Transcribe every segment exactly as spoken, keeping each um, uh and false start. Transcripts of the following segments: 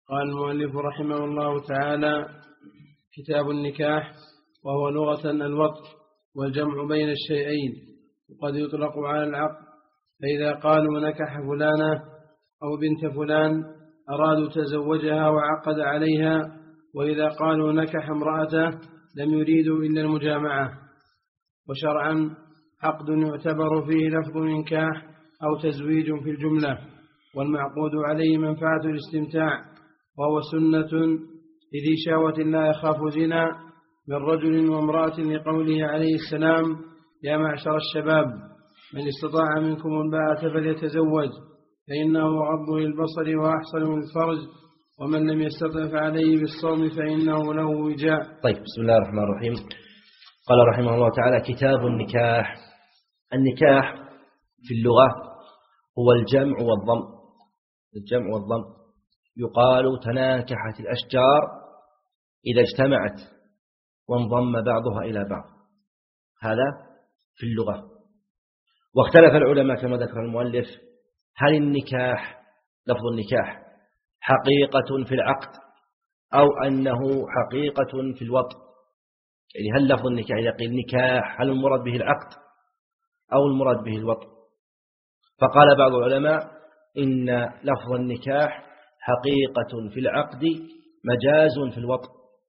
قال المؤلف رحمه الله تعالى: كتاب النكاح، وهو لغة الوطء والجمع بين الشيئين، وقد يطلق على العقد. فإذا قالوا نكح فلانة أو بنت فلان أرادوا تزوجها وعقد عليها، وإذا قالوا نكح امرأته لم يريدوا إلا المجامعة. وشرعا عقد يعتبر فيه لفظ نكاح أو تزويج في الجملة، والمعقود عليه منفعة الاستمتاع، وهو سنة لذي شهوة لا يخاف زنا من رجل وامرأة، لقوله عليه السلام: يا معشر الشباب من استطاع منكم الباءة فليتزوج فإنه غض للبصر وأحسن للفرج، ومن لم يستطع فعليه بالصوم فإنه له وجاء. طيب، بسم الله الرحمن الرحيم. قال رحمه الله تعالى: كتاب النكاح. النكاح في اللغة هو الجمع والضم. الجمع والضم. يقال تناكحت الأشجار إذا اجتمعت وانضم بعضها إلى بعض. هذا في اللغة. واختلف العلماء كما ذكر المؤلف: هل النكاح لفظ النكاح حقيقة في العقد أو أنه حقيقة في الوطء؟ يعني هل لفظ النكاح إذا قيل نكاح هل المراد به العقد أو المراد به الوطء؟ فقال بعض العلماء إن لفظ النكاح حقيقة في العقد مجاز في الوطء.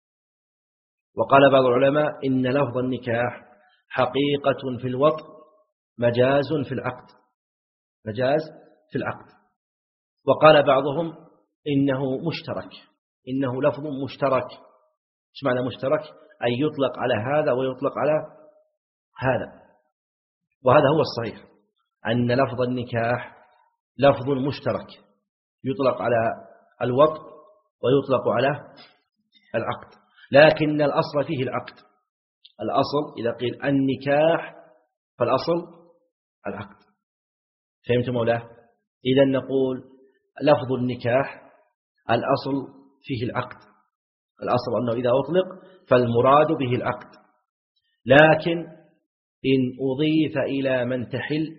وقال بعض العلماء إن لفظ النكاح حقيقة في الوطء مجاز في العقد. مجاز في العقد. وقال بعضهم إنه مشترك، إنه لفظ مشترك. ايش معنى مشترك؟ أي يطلق على هذا ويطلق على هذا. وهذا هو الصحيح، أن لفظ النكاح لفظ مشترك يطلق على الوطء ويطلق على العقد، لكن الأصل فيه العقد. الأصل إذا قيل النكاح فالأصل العقد. فهمت مولاه؟ إذا نقول لفظ النكاح الأصل فيه العقد. الأصل أنه إذا أطلق فالمراد به العقد، لكن إن أضيف إلى من تحل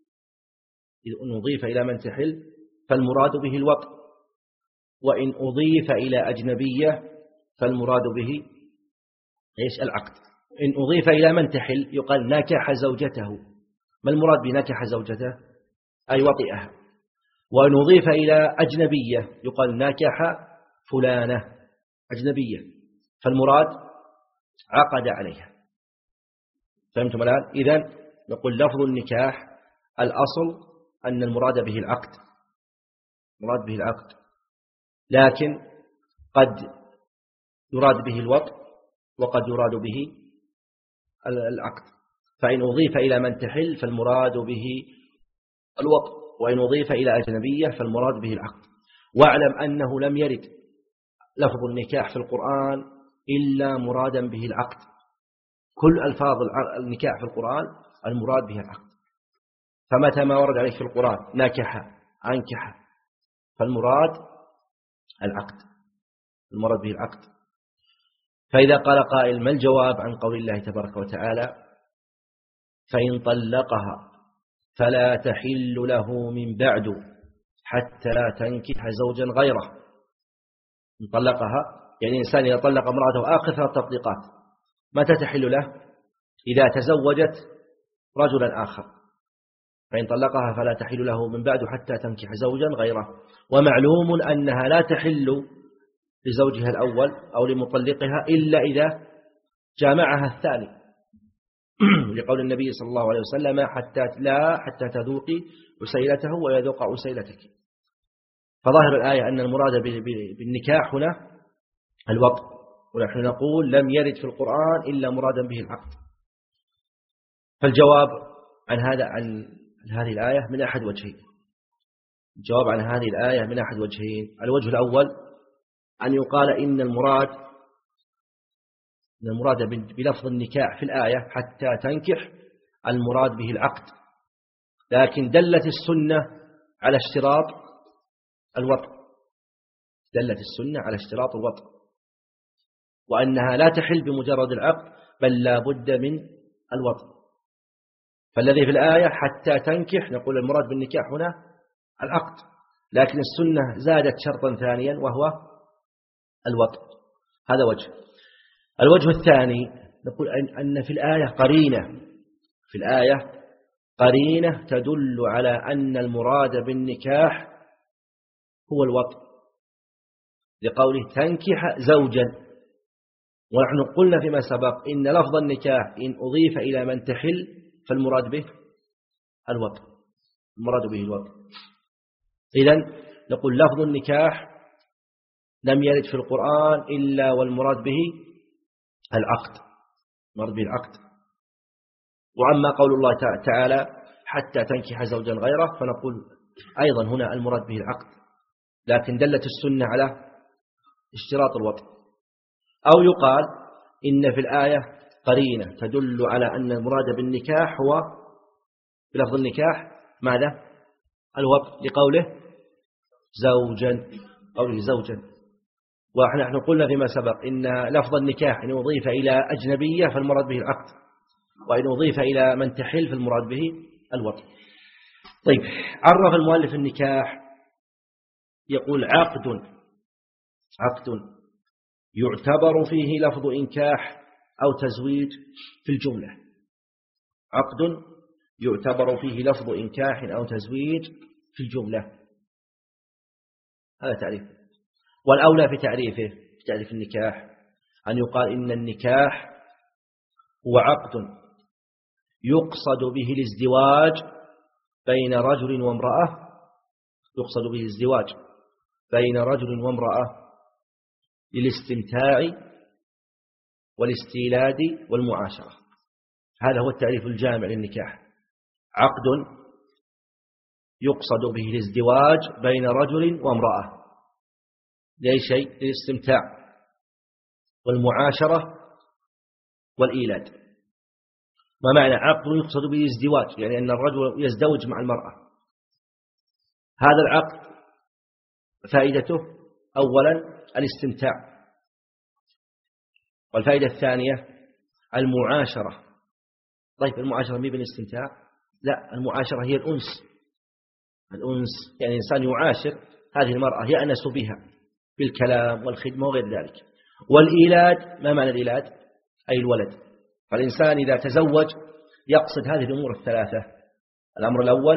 إن أضيف إلى من تحل فالمراد به الوطء، وإن أضيف إلى أجنبية فالمراد به إيش؟ العقد. إن أضيف إلى من تحل يقال نكح زوجته. ما المراد بنكح زوجته؟ أي وطئها. وإن أضيف إلى أجنبية يقال نكح فلانة أجنبية، فالمراد عقد عليها. فهمتم الآن؟ إذن نقول لفظ النكاح الأصل أن المراد به العقد، مراد به العقد، لكن قد يراد به الوطء وقد يراد به العقد. فإن أضيف إلى من تحل فالمراد به الوطء، وإن أضيف إلى أجنبية فالمراد به العقد. واعلم أنه لم يرد لفظ النكاح في القرآن إلا مرادا به العقد. كل ألفاظ النكاح في القرآن المراد به العقد. فمتى ما ورد عليك في القرآن نكح أنكح فالمراد العقد، المراد به العقد. فإذا قال قائل: ما الجواب عن قول الله تبارك وتعالى: فإن طلقها فلا تحل له من بعد حتى تنكح زوجا غيره؟ إن طلقها يعني إنسان إذا طلق امرأته آخر ثلاث تطليقات متى تحل له؟ إذا تزوجت رجلا آخر. فإن طلقها فلا تحل له من بعد حتى تنكح زوجا غيره. ومعلوم أنها لا تحل لزوجها الأول أو لمطلقها إلا إذا جامعها الثاني، لقول النبي صلى الله عليه وسلم: حتى لا حتى تذوقي أسيلته ويذوق أسيلتك. فظاهر الآية أن المراد بالنكاح هنا الوطء، ونحن نقول لم يرد في القرآن إلا مرادا به العقد. فالجواب عن هذا عن هذه الآية من أحد وجهين. الجواب عن هذه الآية من أحد وجهين. الوجه الأول أن يقال إن المراد إن المراد بلفظ النكاح في الآية حتى تنكح المراد به العقد، لكن دلت السنة على اشتراط الوطء. دلت السنة على اشتراط الوطء، وأنها لا تحل بمجرد العقد بل لا بد من الوطء. فالذي في الآية حتى تنكح نقول المراد بالنكاح هنا العقد، لكن السنة زادت شرطا ثانيا وهو الوطء. هذا وجه. الوجه الثاني نقول أن في الآية قرينة في الآية قرينة تدل على أن المراد بالنكاح هو الوطء، لقوله تنكح زوجا. ونحن قلنا فيما سبق إن لفظ النكاح إن أضيف إلى من تحل فالمراد به الوطء، المراد به الوطء. إذن نقول لفظ النكاح لم يرد في القرآن إلا والمراد به العقد، المراد به العقد. وأما قول الله تعالى حتى تنكح زوجا غيره فنقول أيضا هنا المراد به العقد، لكن دلت السنة على اشتراط الوطء. أو يقال إن في الآية قرينة تدل على أن المراد بالنكاح هو بلفظ النكاح ماذا؟ الوطء، لقوله زوجا، قوله زوجا. ونحن قلنا فيما سبق إن لفظ النكاح إن أضيف إلى أجنبية فالمراد به العقد، وإن أضيف إلى من تحل فالمراد به الوطء. طيب، عرف المؤلف النكاح يقول عقد عقد يعتبر فيه لفظ إنكاح أو تزويج في الجملة. عقد يعتبر فيه لفظ إنكاح أو تزويج في الجملة. هذا تعريف. والأولى في تعريفه في تعريف النكاح أن يقال إن النكاح هو عقد يقصد به الازدواج بين رجل وامرأة يقصد به الازدواج بين رجل وامرأة للاستمتاع والاستيلاد والمعاشرة. هذا هو التعريف الجامع للنكاح. عقد يقصد به الازدواج بين رجل وامرأة لأي شيء؟ للاستمتاع والمعاشرة والإيلاد. ما معنى عقد يقصد به الازدواج؟ يعني أن الرجل يزدوج مع المرأة. هذا العقد فائدته أولا الاستمتاع، والفائدة الثانية المعاشرة. طيب، المعاشرة مي بالاستمتاع؟ لا، المعاشرة هي الأنس. الأنس يعني إنسان يعاشر هذه المرأة يأنس بها بالكلام والخدمة وغير ذلك. والإيلاد، ما معنى الإيلاد؟ أي الولد. فالإنسان إذا تزوج يقصد هذه الأمور الثلاثة. الأمر الأول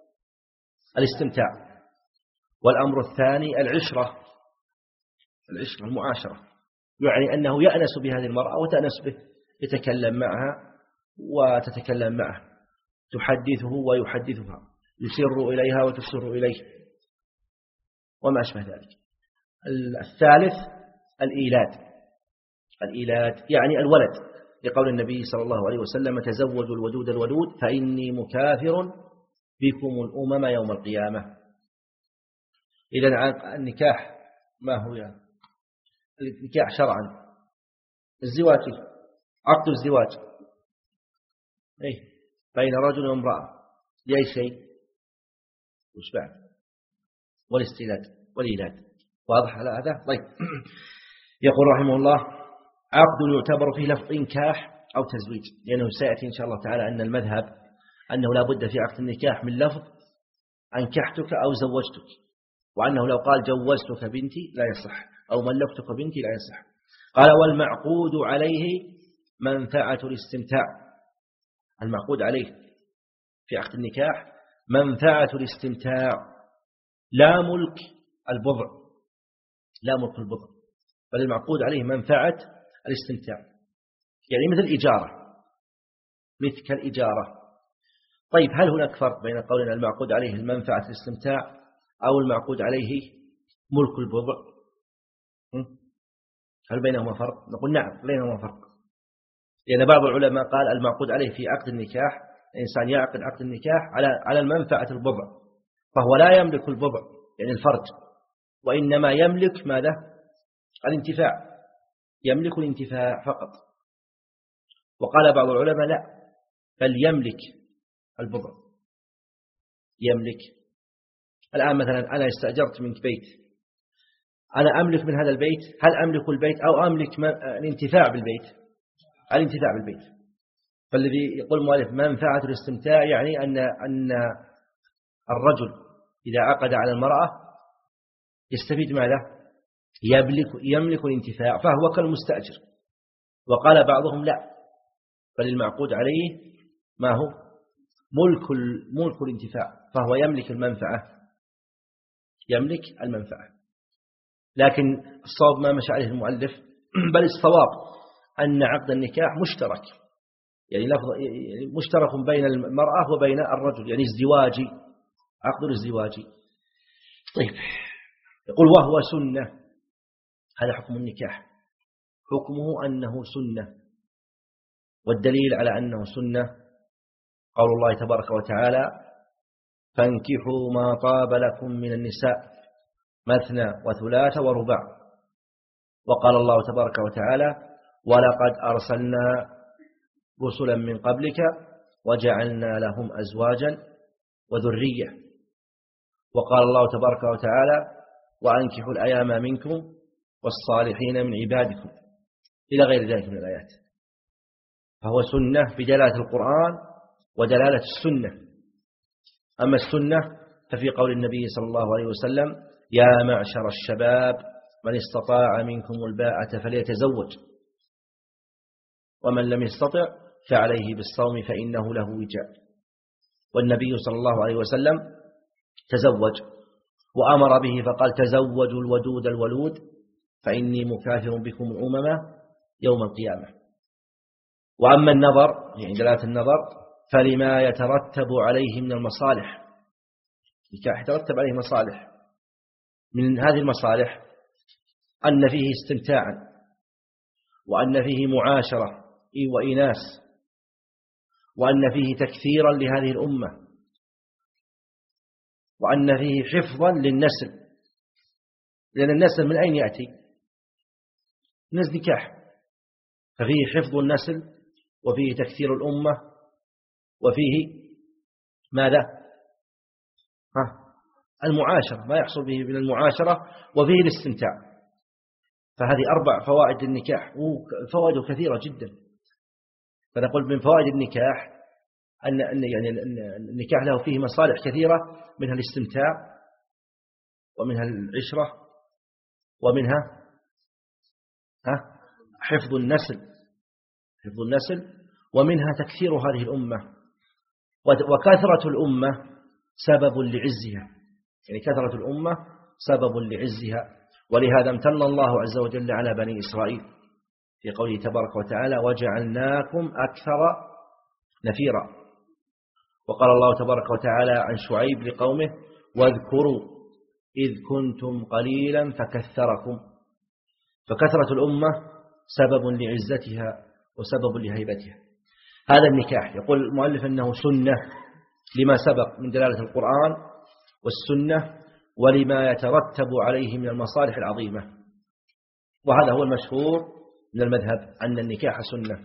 الاستمتاع، والأمر الثاني العشرة العشرة المعاشرة، يعني أنه يأنس بهذه المرأة وتأنس به، يتكلم معها وتتكلم معه، تحدثه ويحدثها، يسر إليها وتسر إليه وما أشبه ذلك. الثالث الإيلاد الإيلاد يعني الولد، لقول النبي صلى الله عليه وسلم تزوجوا الودود الولود فإني مكاثر بكم الأمم يوم القيامة. إذن النكاح ما هو يعني؟ النكاح شرعا الزواج، عقد الزواج إيه؟ بين رجل وامرأة لأي شيء؟ وش بعد؟ والاستيلاد والإيلاد. واضح على هذا؟ طيب. يقول رحمه الله عقد يعتبر فيه لفظ إنكاح أو تزويج، لأنه سيأتي إن شاء الله تعالى أن المذهب أنه لا بد في عقد النكاح من لفظ أنكحتك أو زوجتك، وأنه لو قال جوزتك بنتي لا يصح أو ملكتك بنتي لا يصح. قال والمعقود عليه منفعة الاستمتاع. المعقود عليه في عقد النكاح منفعة الاستمتاع، لا ملك البضع، لا ملك البضع، بل المعقود عليه منفعة الاستمتاع، يعني مثل الإجارة، مثل كالإجارة. طيب، هل هناك فرق بين قولنا المعقود عليه المنفعة الاستمتاع أو المعقود عليه ملك البضع؟ هل بينهما فرق؟ نقول نعم بينهما فرق، لأن بعض العلماء قال المعقود عليه في عقد النكاح الإنسان يعقد عقد النكاح على على المنفعة البضع، فهو لا يملك البضع يعني الفرج، وإنما يملك ماذا؟ الانتفاع، يملك الانتفاع فقط. وقال بعض العلماء لا، بل يملك البضع، يملك. الآن مثلا أنا استأجرت منك بيت، أنا أملك من هذا البيت، هل أملك البيت أو أملك الانتفاع بالبيت؟ الانتفاع بالبيت. فالذي يقول المؤلف منفعة الاستمتاع يعني أن أن الرجل إذا عقد على المرأة يستفيد ماذا؟ يملك, يملك الانتفاع فهو كالمستأجر. وقال بعضهم لا، بل المعقود عليه ما هو ملك, ملك الانتفاع، فهو يملك المنفعة، يملك المنفعة. لكن الصواب ما مشى عليه المؤلف، بل الصواب أن عقد النكاح مشترك، يعني لفظ مشترك بين المرأة وبين الرجل، يعني ازدواجي، عقد ازدواجي. طيب، يقول وهو سنة، هذا حكم النكاح، حكمه أنه سنة. والدليل على أنه سنة قول الله تبارك وتعالى فانكحوا ما طاب لكم من النساء مثنى وثلاث ورباع. وقال الله تبارك وتعالى ولقد أرسلنا رسلا من قبلك وجعلنا لهم أزواجا وذرية. وقال الله تبارك وتعالى وأنكحوا الأيام منكم والصالحين من عبادكم، إلى غير ذلك من الآيات. فهو سنة بدلالة القرآن ودلالة السنة. أما السنة ففي قول النبي صلى الله عليه وسلم يا معشر الشباب من استطاع منكم الباءة فليتزوج ومن لم يستطع فعليه بالصوم فإنه له وجاء. والنبي صلى الله عليه وسلم تزوج وأمر به فقال تزوجوا الودود الولود فإني مكاثر بكم الأمم يوم القيامة. وأما النظر، يعني دلالة النظر، فلما يترتب عليه من المصالح، نكاح يترتب عليه مصالح، من هذه المصالح أن فيه استمتاعا، وأن فيه معاشرة وإناس، وأن فيه تكثيرا لهذه الأمة، وأن فيه حفظا للنسل، لأن النسل من أين يأتي؟ من النكاح، ففيه حفظ النسل وفيه تكثير الأمة وفيه ماذا؟ ها؟ المعاشرة، ما يحصل به من المعاشرة، وفيه الاستمتاع. فهذه أربع فوائد النكاح، وفوائده كثيرة جدا. فنقول من فوائد النكاح أن يعني النكاح له فيه مصالح كثيرة، منها الاستمتاع ومنها العشرة ومنها ها حفظ النسل، حفظ النسل ومنها تكثير هذه الأمة. وكثرة الأمة سبب لعزها، يعني كثرة الأمة سبب لعزها. ولهذا امتن الله عز وجل على بني إسرائيل في قوله تبارك وتعالى وجعلناكم أكثر نفيرا. وقال الله تبارك وتعالى عن شعيب لقومه واذكروا إذ كنتم قليلا فكثركم. فكثرة الأمة سبب لعزتها وسبب لهيبتها. هذا النكاح يقول المؤلف أنه سنة لما سبق من دلالة القرآن والسنة ولما يترتب عليه من المصالح العظيمة. وهذا هو المشهور من المذهب أن النكاح سنة.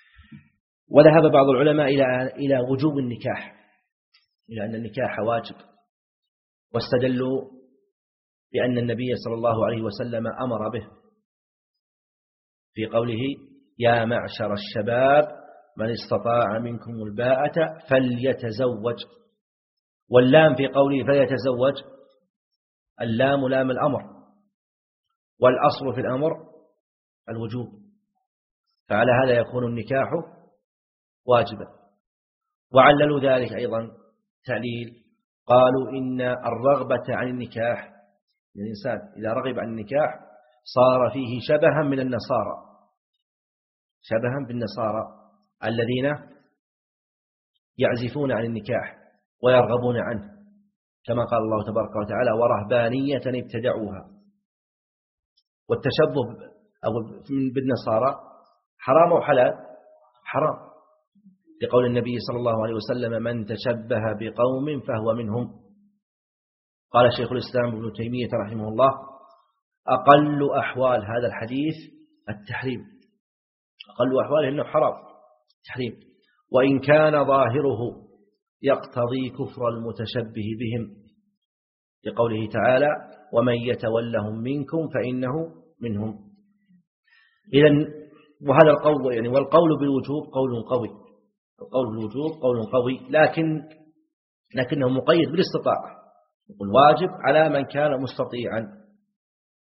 وذهب بعض العلماء إلى إلى وجوب النكاح، إلى أن النكاح واجب، واستدلوا بأن النبي صلى الله عليه وسلم أمر به في قوله يا معشر الشباب من استطاع منكم الباءة فليتزوج. واللام في قوله فليتزوج اللام لام الأمر، والأصل في الأمر الوجوب، فعلى هذا يكون النكاح واجبا. وعللوا ذلك أيضا تعليل، قالوا إن الرغبة عن النكاح، الإنسان إذا رغب عن النكاح صار فيه شبها من النصارى، شبها بالنصارى الذين يعزفون عن النكاح ويرغبون عنه، كما قال الله تبارك وتعالى ورهبانية ابتدعوها. والتشبه بالنصارى حرام أو حلال؟ حرام، لقول النبي صلى الله عليه وسلم من تشبه بقوم فهو منهم. قال شيخ الإسلام ابن تيمية رحمه الله أقل أحوال هذا الحديث التحريم، أقل أحواله أنه حرام تحريم، وإن كان ظاهره يقتضي كفر المتشبه بهم، لقوله تعالى ومن يتولهم منكم فإنه منهم. إذن وهذا القول يعني والقول بالوجوب قول قوي، القول بالوجوب قول قوي، لكن لكنه مقيد بالاستطاعة، يقول واجب على من كان مستطيعا.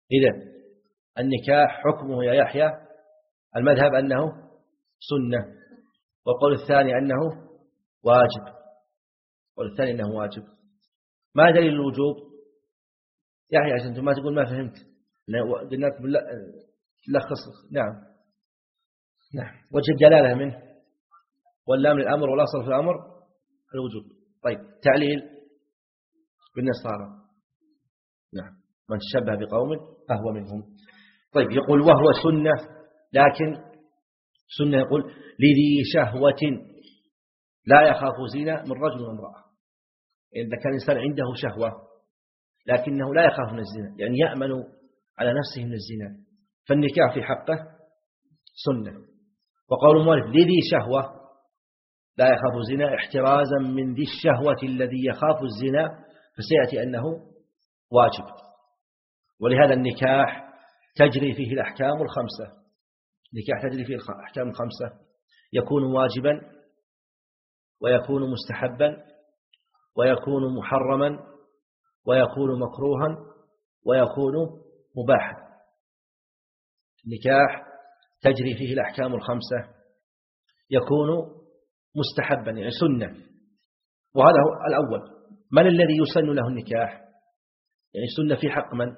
إذن النكاح حكمه يا يحيى المذهب أنه سنة، والقول الثاني أنه واجب. القول الثاني أنه واجب. ما دليل الوجوب؟ يحيى عشان أنتم ما تقول ما فهمت، قلنا لكم لخص. نعم نعم وجه الدلالة منه واللام للأمر والأصل في الأمر الوجوب. طيب تعليل بالنصارى. نعم من تشبه بقوم فهو منهم. طيب يقول وهو سنة، لكن سنة يقول لذي شهوة لا يخاف زنا من رجل وامرأة. إذا كان الإنسان عنده شهوة لكنه لا يخاف من الزنا، يعني يأمن على نفسه من الزنا، فالنكاح في حقه سنة. وقول المؤلف لذي شهوة لا يخاف الزنا احترازا من ذي الشهوة الذي يخاف الزنا، فسيأتي أنه واجب. ولهذا النكاح تجري فيه الأحكام الخمسة. النكاح تجري فيه الأحكام الخمسة، يكون واجبا ويكون مستحبا ويكون محرما ويكون مكروها ويكون مباحا. النكاح تجري فيه الأحكام الخمسة، يكون مستحبا يعني سنة، وهذا هو الأول. من الذي يسن له النكاح؟ يعني سنة في حق من؟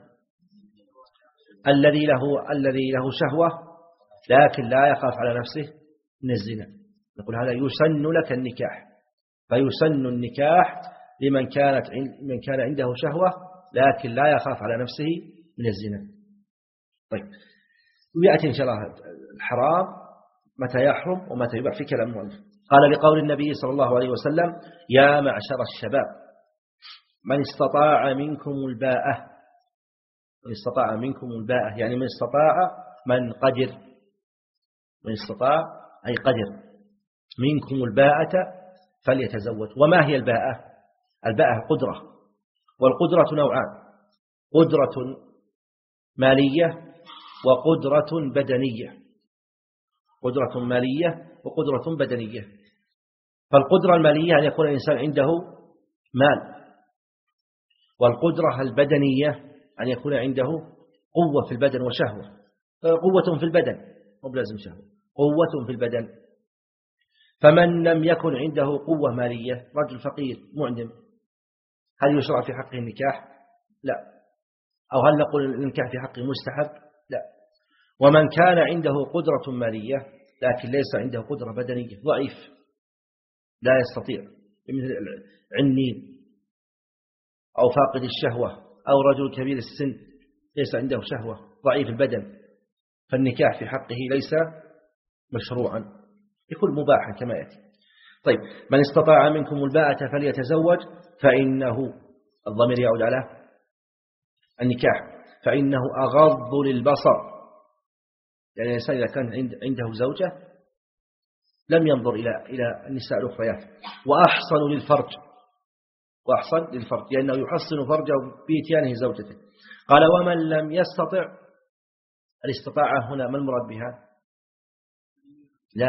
الذي له الذي له شهوة لكن لا يخاف على نفسه من الزنا، نقول هذا يسن لك النكاح. فيسن النكاح لمن كانت من كان عنده شهوة لكن لا يخاف على نفسه من الزنا. طيب ويأتي إن شاء الله الحرام متى يحرم ومتى يباح في كلام المؤلف. قال لقول النبي صلى الله عليه وسلم يا معشر الشباب من استطاع منكم الباءة. من استطاع منكم الباءة يعني من استطاع من قدر، من استطاع أي قدر منكم الباءة فليتزوج. وما هي الباءة؟ الباءة قدرة، والقدرة نوعان: قدرة مالية وقدرة بدنية. قدرة مالية وقدرة بدنية. فالقدرة المالية أن يكون الإنسان عنده مال، والقدرة البدنية أن يكون عنده قوة في البدن وشهوة. قوة في البدن مو بلازم شهوة، قوة في البدن. فمن لم يكن عنده قوة مالية، رجل فقير معدم، هل يشرع في حقه النكاح؟ لا. أو هل نقول النكاح في حقه مستحب؟ لا. ومن كان عنده قدرة مالية لكن ليس عنده قدرة بدنية، ضعيف لا يستطيع، مثل العنين أو فاقد الشهوة أو رجل كبير السن ليس عنده شهوة ضعيف البدن، فالنكاح في حقه ليس مشروعا، يكون مباحا كما يأتي. طيب من استطاع منكم الباءة فليتزوج، فإنه الضمير يعود على النكاح، فإنه أغض للبصر. يعني الإنسان إذا كان عنده زوجة لم ينظر إلى إلى النساء الأخريات، وأحصن للفرج، وأحصن للفرج لأنه يحصن فرجه بإتيانه زوجته. قال ومن لم يستطع، الاستطاعة هنا ما المراد بها؟ لا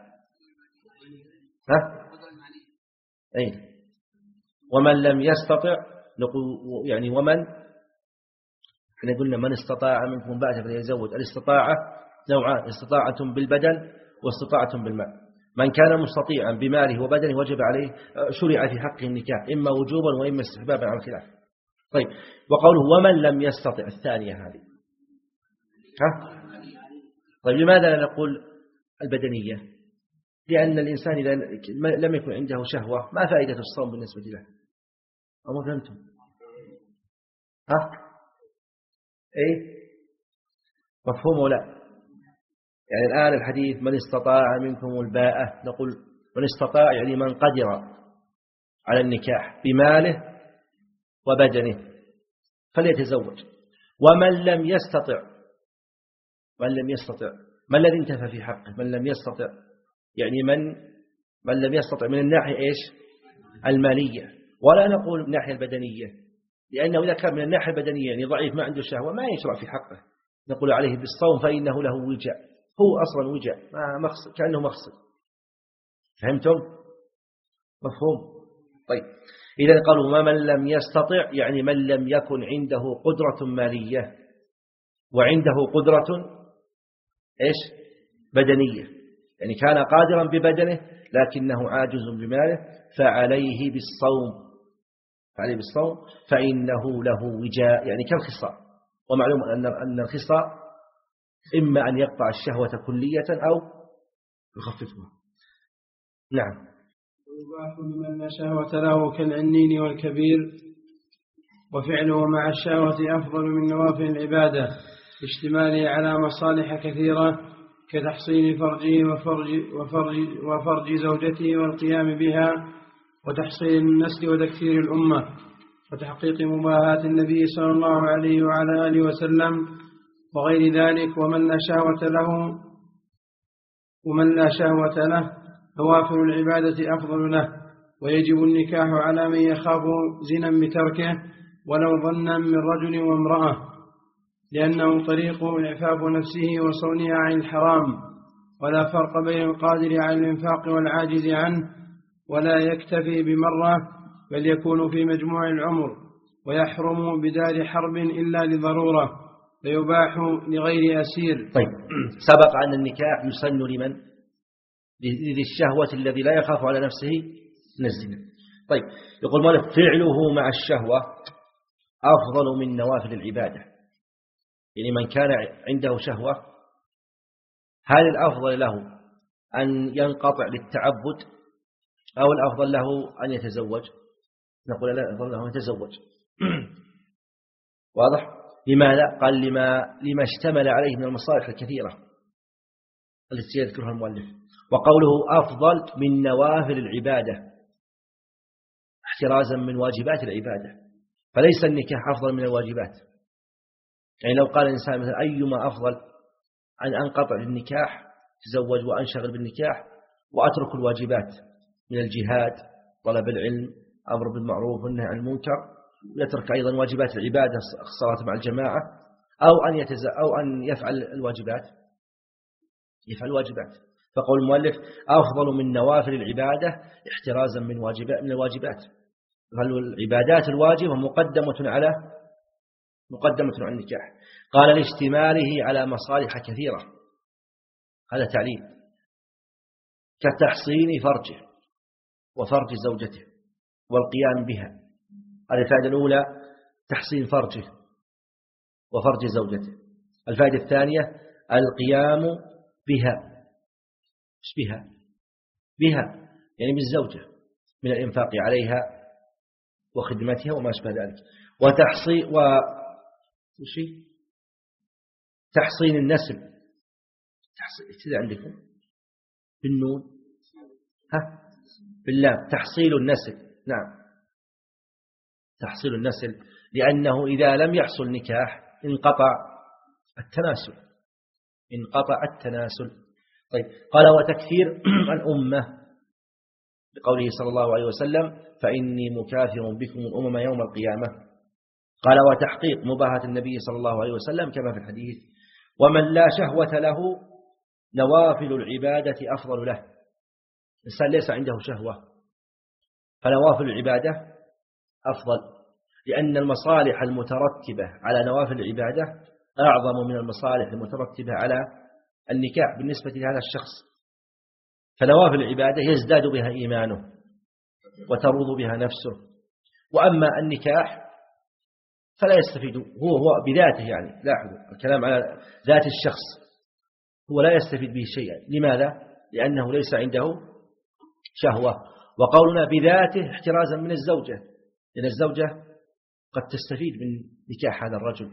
ها؟ أي ومن لم يستطع نقول يعني ومن احنا قلنا من استطاع منكم بعد فليتزوج. الاستطاعة نوعان: استطاعة بالبدن واستطاعة بالمال. من كان مستطيعا بماله وبدنه وجب عليه شرع في حقه النكاح، إما وجوبا وإما استحبابا على الخلاف. طيب وقوله ومن لم يستطع الثانية هذه ها؟ طيب لماذا لا نقول البدنية؟ لأن الإنسان إذا لم يكن عنده شهوة ما فائدة الصوم بالنسبة له؟ أما فهمتم؟ ها؟ إيه؟ مفهوم ولا؟ يعني الآن الحديث من استطاع منكم الباءة، نقول من استطاع يعني من قدر على النكاح بماله وبدنه فليتزوج. ومن لم يستطع، من لم يستطع ما الذي انتفى في حقه؟ من لم يستطع يعني من من لم يستطع من الناحية إيش؟ المالية، ولا نقول من الناحية البدنية، لأنه إذا كان من الناحية البدنية يعني ضعيف ما عنده شهوة ما يشرع في حقه، نقول عليه بالصوم فإنه له وجاء، هو أصلا وجاء ما مقصد كأنه مقصد. فهمتم؟ مفهوم؟ طيب إذا قالوا ما من لم يستطع يعني من لم يكن عنده قدرة مالية وعنده قدرة إيش بدنية، يعني كان قادرا ببدنه لكنه عاجز بماله، فعليه بالصوم فعليه بالصوم فإنه له وجاء، يعني كالخصاء. ومعلوم أن أن الخصاء إما أن يقطع الشهوة كلية أو يخففها. نعم. ويباح لمن لا شهوة له كالعنين والكبير، وفعله مع الشهوة أفضل من نوافل العبادة اشتماله على مصالح كثيرة كتحصين فرجه وفرج, وفرج, وفرج زوجته والقيام بها، وتحصين النسل وتكثير الأمة، وتحقيق مباهاة النبي صلى الله عليه وعلى آله وسلم وغير ذلك. ومن لا شهوة له ومن لا شهوة له نوافل العبادة أفضل له، ويجب النكاح على من يخاف زنا بتركه ولو ظنا من رجل وامرأة، لأنه طريق إعفاف نفسه وصونها عن الحرام، ولا فرق بين القادر على الإنفاق والعاجز عنه، ولا يكتفي بمرة بل يكون في مجموع العمر، ويحرم بدار حرب إلا لضرورة، ويباح لغير أسير. طيب، سبق أن النكاح يسن لمن؟ لذي الشهوة الذي لا يخاف على نفسه من الزنا. طيب، يقول مالك فعله مع الشهوة أفضل من نوافل العبادة، يعني من كان عنده شهوة هل الأفضل له أن ينقطع للتعبد أو الأفضل له أن يتزوج؟ نقول لا، الأفضل له أن يتزوج. واضح؟ لماذا؟ قال لما, لما اشتمل عليه من المصالح الكثيرة التي يذكرها المؤلف. وقوله أفضل من نوافل العبادة احترازا من واجبات العبادة، فليس النكاح أفضل من الواجبات. يعني لو قال الإنسان مثلا أيما أفضل أن أنقطع النكاح تزوج وأنشغل بالنكاح وأترك الواجبات من الجهاد، طلب العلم، أمر بالمعروف والنهي عن المنكر، يترك أيضا واجبات العبادة الصلاة مع الجماعة، أو أن يتز أو أن يفعل الواجبات يفعل الواجبات. فقول المؤلف أفضل من نوافل العبادة احترازا من واجبات من الواجبات. العبادات الواجبة مقدمة على مقدمة على النكاح. قال لاشتماله على مصالح كثيرة، هذا تعليل، كتحصين فرجه وفرج زوجته والقيام بها. هذه الفائدة الأولى، تحصين فرجه وفرج زوجته. الفائدة الثانية القيام بها. ايش بها؟ بها يعني بالزوجة، من الإنفاق عليها وخدمتها وما أشبه ذلك. وتحصين و وشي تحصين النسل، تحصيل عندكم بالنون ها بالله، تحصيل النسل. نعم، تحصيل النسل، لأنه إذا لم يحصل نكاح انقطع التناسل انقطع التناسل. طيب، قال وتكثير الأمة بقوله صلى الله عليه وسلم فإني مكاثر بكم الأمم يوم القيامة. قال وتحقيق مباهاة النبي صلى الله عليه وسلم كما في الحديث. ومن لا شهوة له نوافل العبادة أفضل له. الإنسان ليس عنده شهوة فنوافل العبادة أفضل، لأن المصالح المترتبة على نوافل العبادة أعظم من المصالح المترتبة على النكاح بالنسبة لهذا الشخص. فنوافل العبادة يزداد بها إيمانه وتروض بها نفسه، وأما النكاح فلا يستفيد هو هو بذاته. يعني لاحظوا الكلام على ذات الشخص، هو لا يستفيد به شيئا. لماذا؟ لأنه ليس عنده شهوة. وقولنا بذاته احترازا من الزوجة، لأن الزوجة قد تستفيد من نكاح هذا الرجل.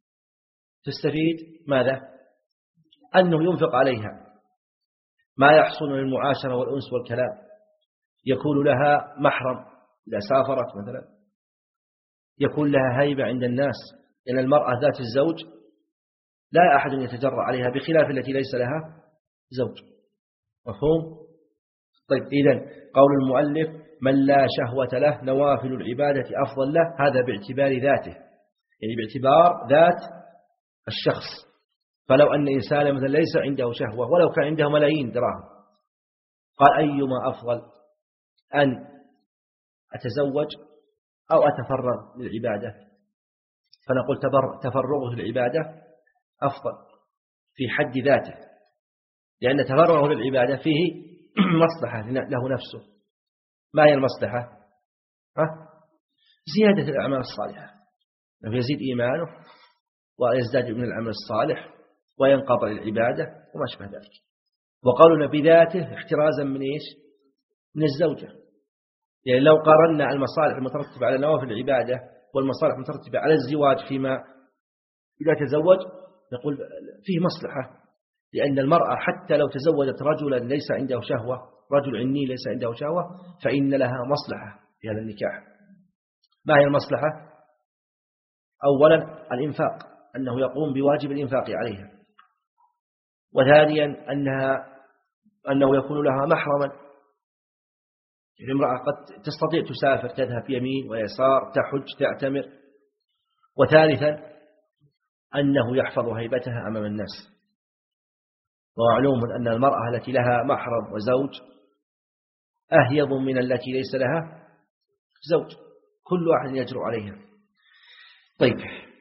تستفيد ماذا؟ أنه ينفق عليها ما يحصل من المعاشرة والأنس والكلام، يكون لها محرم إذا سافرت مثلا، يكون لها هيبة عند الناس، لأن المرأة ذات الزوج لا أحد يتجرأ عليها بخلاف التي ليس لها زوج. مفهوم؟ طيب، إذن قول المؤلف من لا شهوة له نوافل العبادة أفضل له، هذا باعتبار ذاته، يعني باعتبار ذات الشخص. فلو أن إنسانا مثلا ليس عنده شهوة ولو كان عنده ملايين دراهم، قال أيما أفضل أن أتزوج أو أتفرغ للعبادة؟ فنقول تفرغه للعبادة أفضل في حد ذاته، لأن تفرغه للعبادة فيه مصلحة له نفسه. ما هي المصلحة؟ ها؟ زيادة الأعمال الصالحة، يزيد إيمانه ويزداد من العمل الصالح وينقطع العبادة وما شبه ذلك. وقولنا بذاته احترازا من إيش؟ من الزوجة. يعني لو قارنا المصالح المترتبة على نوافل العبادة والمصالح المترتبة على الزواج فيما إذا تزوج، نقول فيه مصلحة، لأن المرأة حتى لو تزوجت رجلا ليس عنده شهوة، رجل عني ليس عنده شهوة، فإن لها مصلحة في هذا النكاح. ما هي المصلحة؟ أولا الإنفاق، أنه يقوم بواجب الإنفاق عليها. وثانيا أنها أنه يكون لها محرما. الامرأة قد تستطيع تسافر، تذهب يمين ويسار، تحج، تعتمر. وثالثا أنه يحفظ هيبتها أمام الناس. ومعلوم أن المرأة التي لها محرم وزوج أهيض من التي ليس لها زوج، كل واحد يجرؤ عليها. طيب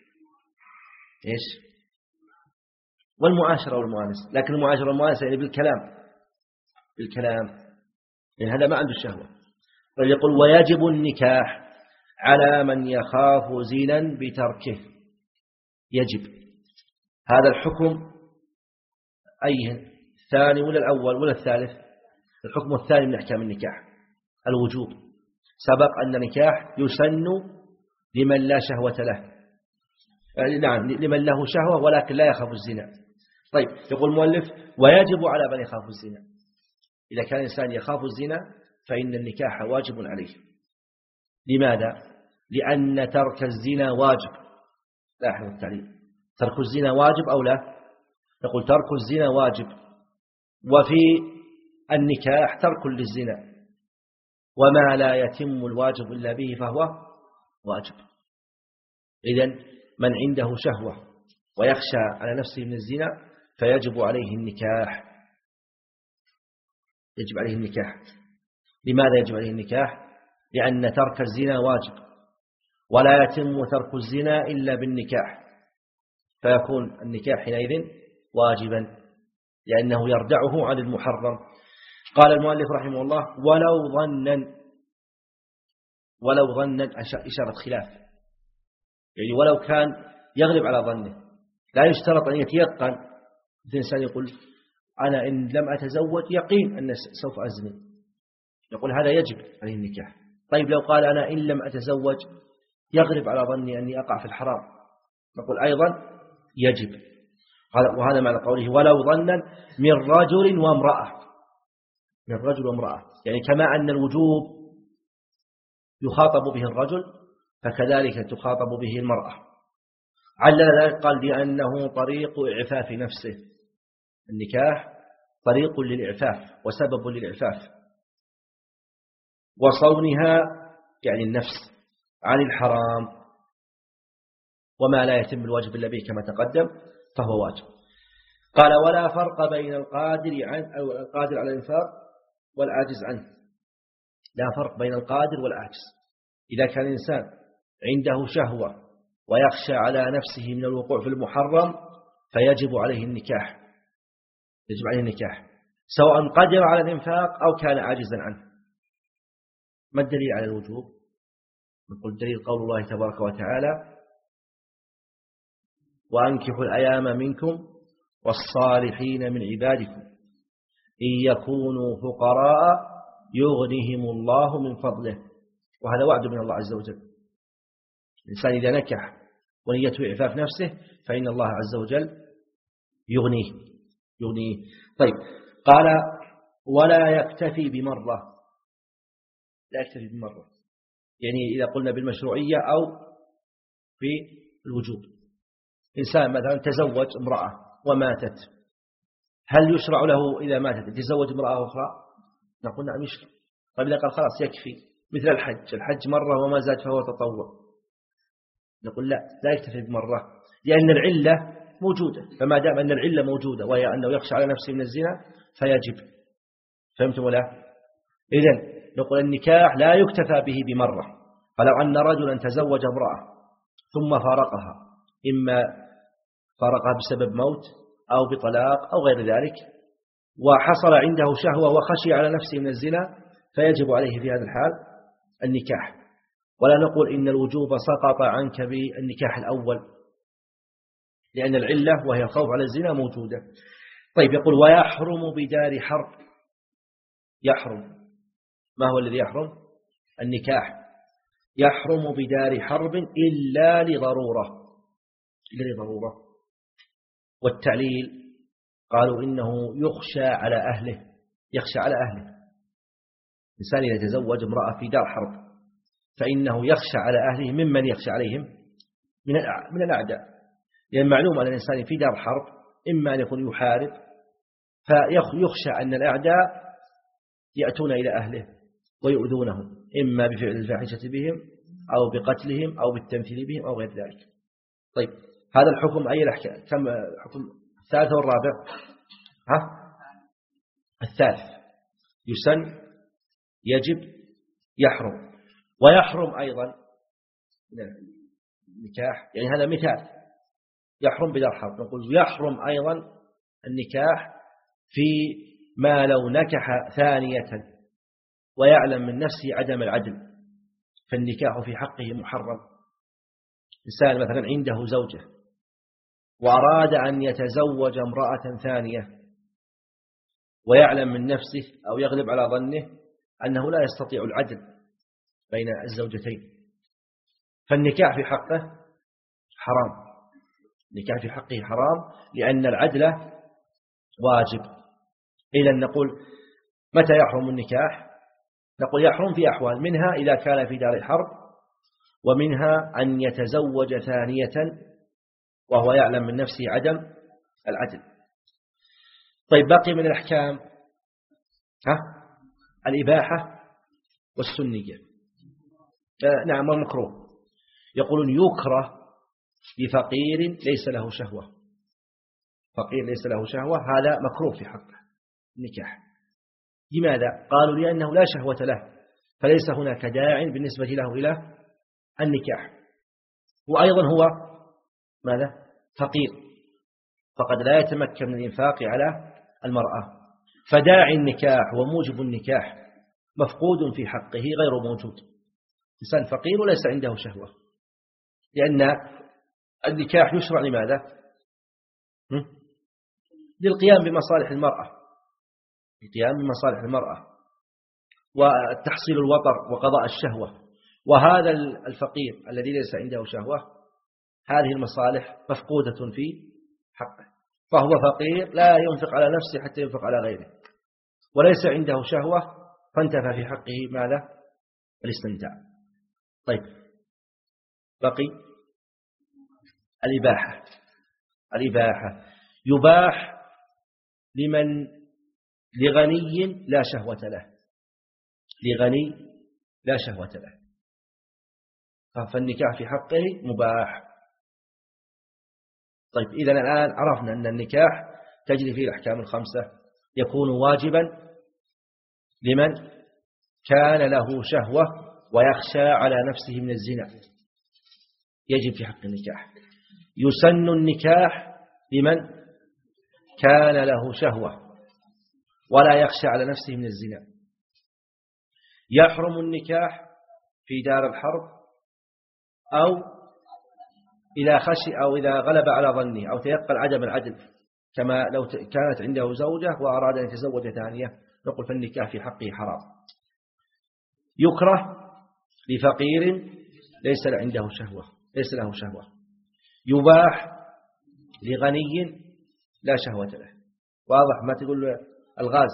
إيش؟ والمعاشرة والمؤانسة، لكن المعاشرة والمؤانسة يعني بالكلام، بالكلام يعني هذا ما عنده الشهوة. يقول ويجب النكاح على من يخاف زنا بتركه. يجب هذا الحكم أيه؟ الثاني ولا الأول ولا الثالث؟ الحكم الثاني من أحكام النكاح الوجوب. سبق أن النكاح يسن لمن لا شهوة له، نعم لمن له شهوة ولكن لا يخاف الزنا. طيب يقول المؤلف ويجب على من يخاف الزنا. إذا كان الإنسان يخاف الزنا فإن النكاح واجب عليه. لماذا؟ لأن ترك الزنا واجب. لاحظوا التعليل، ترك الزنا واجب أو لا؟ نقول ترك الزنا واجب، وفي النكاح ترك للزنا، وما لا يتم الواجب إلا به فهو واجب. إذن من عنده شهوة ويخشى على نفسه من الزنا فيجب عليه النكاح. يجب عليه النكاح. لماذا يجب عليه النكاح؟ لأن ترك الزنا واجب، ولا يتم ترك الزنا إلا بالنكاح، فيكون النكاح حينئذ واجبا لأنه يردعه عن المحرم. قال المؤلف رحمه الله ولو ظنا، ولو ظنا إشارة خلاف، يعني ولو كان يغلب على ظنه، لا يشترط أن يتيقن. مثل إنسان يقول أنا إن لم أتزوج يقين أن سوف أزني، نقول هذا يجب عليه النكاح. طيب لو قال أنا إن لم أتزوج يغلب على ظني أني أقع في الحرام، نقول أيضا يجب. وهذا معنى قوله ولو ظنا من رجل وامرأة، من رجل وامرأة، يعني كما أن الوجوب يخاطب به الرجل فكذلك تخاطب به المرأة. علل ذلك قال لأنه طريق إعفاف نفسه. النكاح طريق للإعفاف وسبب للإعفاف، وصونها يعني النفس عن الحرام، وما لا يتم الواجب إلا به كما تقدم فهو واجب. قال ولا فرق بين القادر عن أو القادر على الإنفاق والعاجز عنه. لا فرق بين القادر والعاجز. إذا كان الإنسان عنده شهوة ويخشى على نفسه من الوقوع في المحرم فيجب عليه النكاح، يجب عليه النكاح سواء قدر على الإنفاق أو كان عاجزا عنه. ما الدليل على الوجوب؟ نقول الدليل قول الله تبارك وتعالى وأنكحوا الأيام منكم والصالحين من عبادكم إن يكونوا فقراء يغنيهم الله من فضله. وهذا وعد من الله عز وجل. الإنسان إذا نكح ونيته إعفاف نفسه فإن الله عز وجل يغنيه يغنيه. طيب قال ولا يكتفي بمرة، لا يكتفي بمرة، يعني إذا قلنا بالمشروعية أو في الوجوب. إنسان مثلا تزوج امرأة وماتت، هل يشرع له إذا ماتت يتزوج امرأة أخرى؟ نقول نعم يشرع. طيب إذا قال خلاص يكفي، مثل الحج، الحج مرة وما زاد فهو تطوع، نقول لا لا يكتفي بمرة، لأن العلة موجودة. فما دام أن العلة موجودة وهي أنه يخشى على نفسه من الزنا فيجب. فهمتم ولا؟ إذن نقول النكاح لا يكتفى به بمرة. فلو أن رجلا تزوج امرأة ثم فارقها، إما فارقها بسبب موت أو بطلاق أو غير ذلك، وحصل عنده شهوة وخشي على نفسه من الزنا، فيجب عليه في هذا الحال النكاح. ولا نقول إن الوجوب سقط عنك بالنكاح الأول، لأن العلة وهي الخوف على الزنا موجودة. طيب، يقول ويحرم بدار حرب. يحرم، ما هو الذي يحرم؟ النكاح. يحرم بدار حرب إلا لضرورة، إلا لضرورة. والتعليل قالوا إنه يخشى على أهله، يخشى على أهله. إنسان إذا تزوج امرأة في دار حرب فإنه يخشى على أهله. ممن يخشى عليهم؟ من من الأعداء، لأن معلوم أن الإنسان في دار حرب إما أن يكون يحارب، فيخشى أن الأعداء يأتون إلى أهله ويؤذونهم، إما بفعل الفاحشة بهم أو بقتلهم أو بالتمثيل بهم أو غير ذلك. طيب، هذا الحكم أي الأحكام؟ كم حكم؟ الثالث والرابع؟ ها؟ الثالث. يسن، يجب، يحرم. ويحرم أيضا النكاح، يعني هذا مثال، يحرم بدار حرب. نقول يحرم أيضا النكاح في ما لو نكح ثانية ويعلم من نفسه عدم العدل، فالنكاح في حقه محرم. إنسان مثلا عنده زوجة وأراد أن يتزوج امرأة ثانية ويعلم من نفسه أو يغلب على ظنه أنه لا يستطيع العدل بين الزوجتين، فالنكاح في حقه حرام. النكاح في حقه حرام لأن العدل واجب. إذا نقول متى يحرم النكاح؟ نقول يحرم في أحوال، منها إذا كان في دار الحرب، ومنها أن يتزوج ثانية وهو يعلم من نفسه عدم العدل. طيب، بقي من الأحكام ها الإباحة والسنية. نعم، والمكروه. يقولون يكره لفقير ليس له شهوة. فقير ليس له شهوة هذا مكروه في حقه النكاح. لماذا؟ قالوا لأنه لا شهوة له، فليس هناك داع بالنسبة له إلى النكاح. وأيضا هو ماذا؟ فقير، فقد لا يتمكن من الإنفاق على المرأة، فداعي النكاح وموجب النكاح مفقود في حقه غير موجود. إنسان فقير وليس عنده شهوة، لأن النكاح يشرع لماذا؟ للقيام بمصالح المرأة، القيام بمصالح المرأة وتحصيل الوطر وقضاء الشهوة. وهذا الفقير الذي ليس عنده شهوة هذه المصالح مفقودة في حقه، فهو فقير لا ينفق على نفسه حتى ينفق على غيره، وليس عنده شهوة فانتفى في حقه ماذا؟ الاستمتاع. طيب، بقي الإباحة. الإباحة يباح لمن لغني لا شهوة له، لغني لا شهوة له، فالنكاح في حقه مباح. طيب، إذا الآن عرفنا أن النكاح تجري فيه الأحكام الخمسة. يكون واجبا لمن كان له شهوة ويخشى على نفسه من الزنا، يجب في حق النكاح. يسن النكاح لمن كان له شهوة ولا يخشى على نفسه من الزنا. يحرم النكاح في دار الحرب أو إذا خشي أو إذا غلب على ظنه أو تيقن عدم العدل، كما لو كانت عنده زوجة وأراد أن يتزوج ثانية، نقول فالنكاح في حقه حرام. يكره لفقير ليس عنده شهوة، ليس له شهوة. يباح لغني لا شهوة له. واضح؟ ما تقول الغاز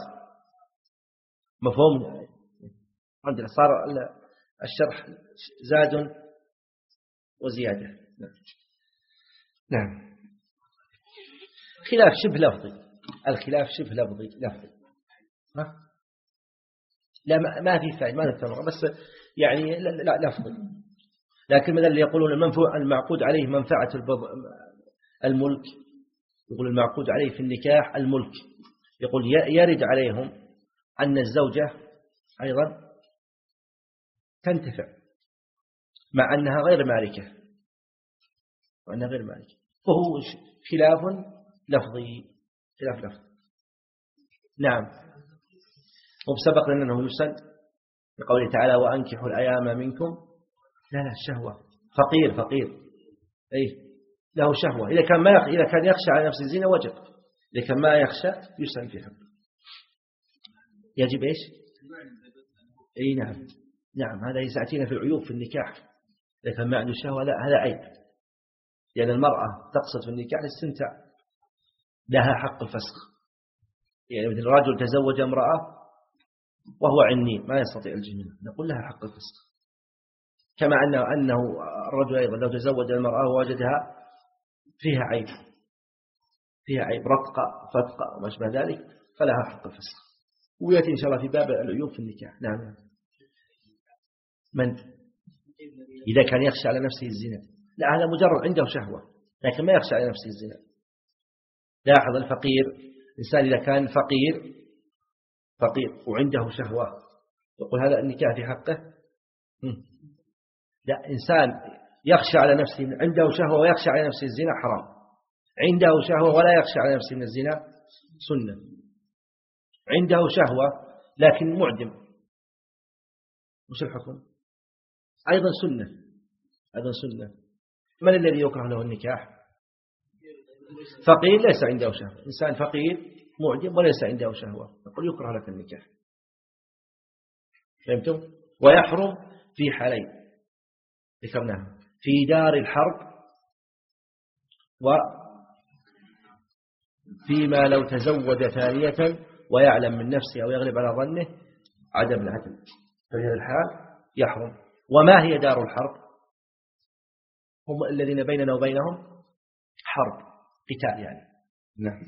مفهوم؟ عندنا صار الشرح زاد وزيادة. نعم. خلاف شبه لفظي، الخلاف شبه لفظي لفظي ها؟ لا ما في فائدة، ما نتفرق، بس يعني لا لفظي. لكن مثلا اللي يقولون المنفوع المعقود عليه منفعة الملك، يقول المعقود عليه في النكاح الملك، يقول يرد عليهم أن الزوجة أيضا تنتفع مع أنها غير مالكة، وأنها غير مالكة، فهو خلاف لفظي خلاف لفظي. نعم. وبسبق لنا أنه يسن بقوله تعالى وأنكحوا الأيام منكم. لا لا الشهوة فقير فقير أي له شهوة. إذا كان ما إذا كان يخشى على نفسه الزنا وجب، إذا كان ما يخشى يسن في حقه. يجب إيش؟ أي نعم نعم هذا يسأتينا في العيوب في النكاح. إذا كان ما عنده شهوة لا هذا عيب، لأن يعني المرأة تقصد في النكاح الاستمتاع، لها حق الفسخ. يعني مثل رجل تزوج امرأة وهو عني ما يستطيع الجنين، نقول لها حق الفسخ. كما أنه, أنه الرجل أيضا لو تزوج المرأة ووجدها فيها عيب فيها عيب رقة فتقة وما شابه ذلك فلها حق الفسخ. ويأتي إن شاء الله في باب العيوب في النكاح. نعم. من إذا كان يخشى على نفسه الزنا، لا هذا مجرد عنده شهوة لكن ما يخشى على نفسه الزنا. لاحظ الفقير، إنسان إذا كان فقير فقير وعنده شهوة يقول هذا النكاح في حقه. لا، إنسان يخشى على نفسه عنده شهوة ويخشى على نفسه الزنا حرام، عنده شهوة ولا يخشى على نفسه من الزنا سنة. عنده شهوة لكن معدم وش الحكم؟ أيضا سنة أيضا سنة. من الذي يكره له النكاح؟ فقير ليس عنده شهوة، إنسان فقير معدم وليس عنده شهوة نقول يكره لك النكاح. فهمتم؟ ويحرم في حالين ذكرناها، في دار الحرب وفيما لو تزوج ثانية ويعلم من نفسه أو يغلب على ظنه عدم العدل، في هذا الحال يحرم. وما هي دار الحرب؟ هم الذين بيننا وبينهم حرب قتال يعني. نعم.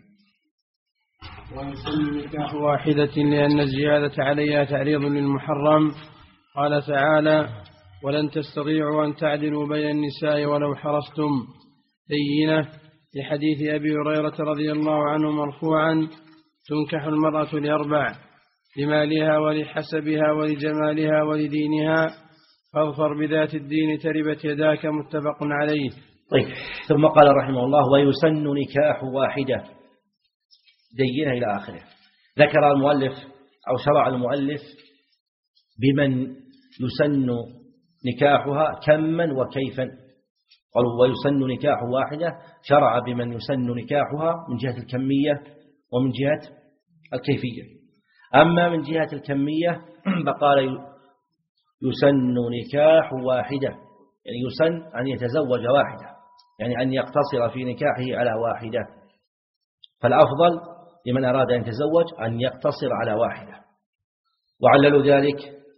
ويسن نكاح واحدة لأن الزيادة عليها تعريض للمحرم. قال تعالى ولن تستطيعوا أن تعدلوا بين النساء ولو حرصتم بينة، لحديث أبي هريرة رضي الله عنه مرفوعا تنكح المرأة لأربع: لمالها ولحسبها ولجمالها ولدينها فاظفر بذات الدين تربت يداك. متفق عليه. طيب. ثم قال رحمه الله ويسن نكاح واحدة دينه إلى آخره. ذكر المؤلف أو شرع المؤلف بمن يسن نكاحها كما وكيفا. قالوا ويسن نكاح واحدة، شرع بمن يسن نكاحها من جهة الكمية ومن جهة الكيفية. أما من جهة الكمية فقال يسن نكاح واحدة، يعني يسن أن يتزوج واحدة، يعني أن يقتصر في نكاحه على واحدة. فالأفضل لمن أراد أن يتزوج أن يقتصر على واحدة، وعللوا ذلك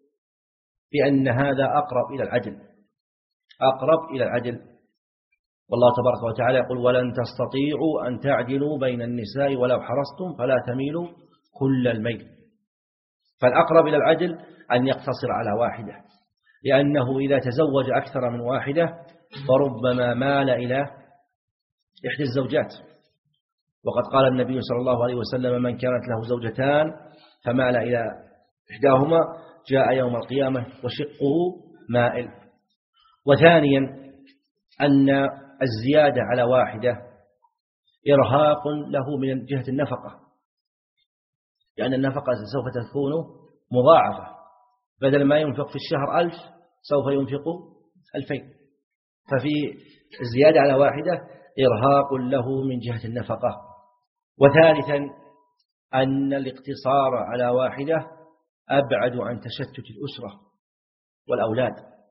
بأن هذا أقرب إلى العدل أقرب إلى العدل. والله تبارك وتعالى يقول ولن تستطيعوا أن تعدلوا بين النساء ولو حرصتم فلا تميلوا كل الميل. فالأقرب إلى العدل أن يقتصر على واحدة، لأنه إذا تزوج أكثر من واحدة فربما مال إلى إحدى الزوجات. وقد قال النبي صلى الله عليه وسلم من كانت له زوجتان فمال إلى إحداهما جاء يوم القيامة وشقه مائل. وثانيا أن الزيادة على واحدة إرهاق له من جهة النفقة، لأن النفقة سوف تكون مضاعفة، بدل ما ينفق في الشهر ألف سوف ينفق ألفين. ففي الزيادة على واحدة إرهاق له من جهة النفقة. وثالثا أن الاقتصار على واحدة أبعد عن تشتت الأسرة والأولاد،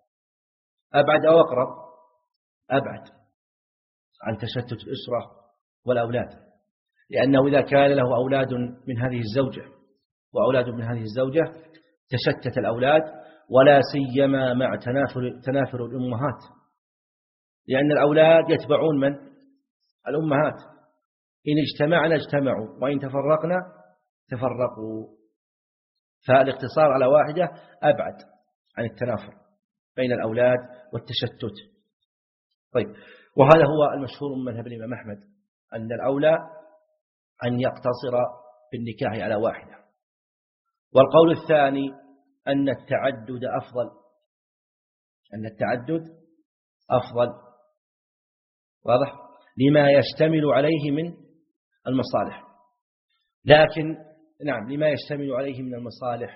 أبعد أو أقرب؟ أبعد عن تشتت الأسرة والأولاد، لأنه إذا كان له أولاد من هذه الزوجة وأولاد من هذه الزوجة تشتت الأولاد، ولا سيما مع تنافر, تنافر الأمهات، لأن الأولاد يتبعون من؟ الأمهات. إن اجتمعنا اجتمعوا وإن تفرقنا تفرقوا. فالاقتصار على واحدة أبعد عن التنافر بين الأولاد والتشتت. طيب. وهذا هو المشهور من مذهب الإمام أحمد، أن الأولى أن يقتصر بالنكاح على واحدة. والقول الثاني أن التعدد أفضل أن التعدد أفضل واضح؟ لما يشتمل عليه من المصالح. لكن نعم لما يشتمل عليه من المصالح،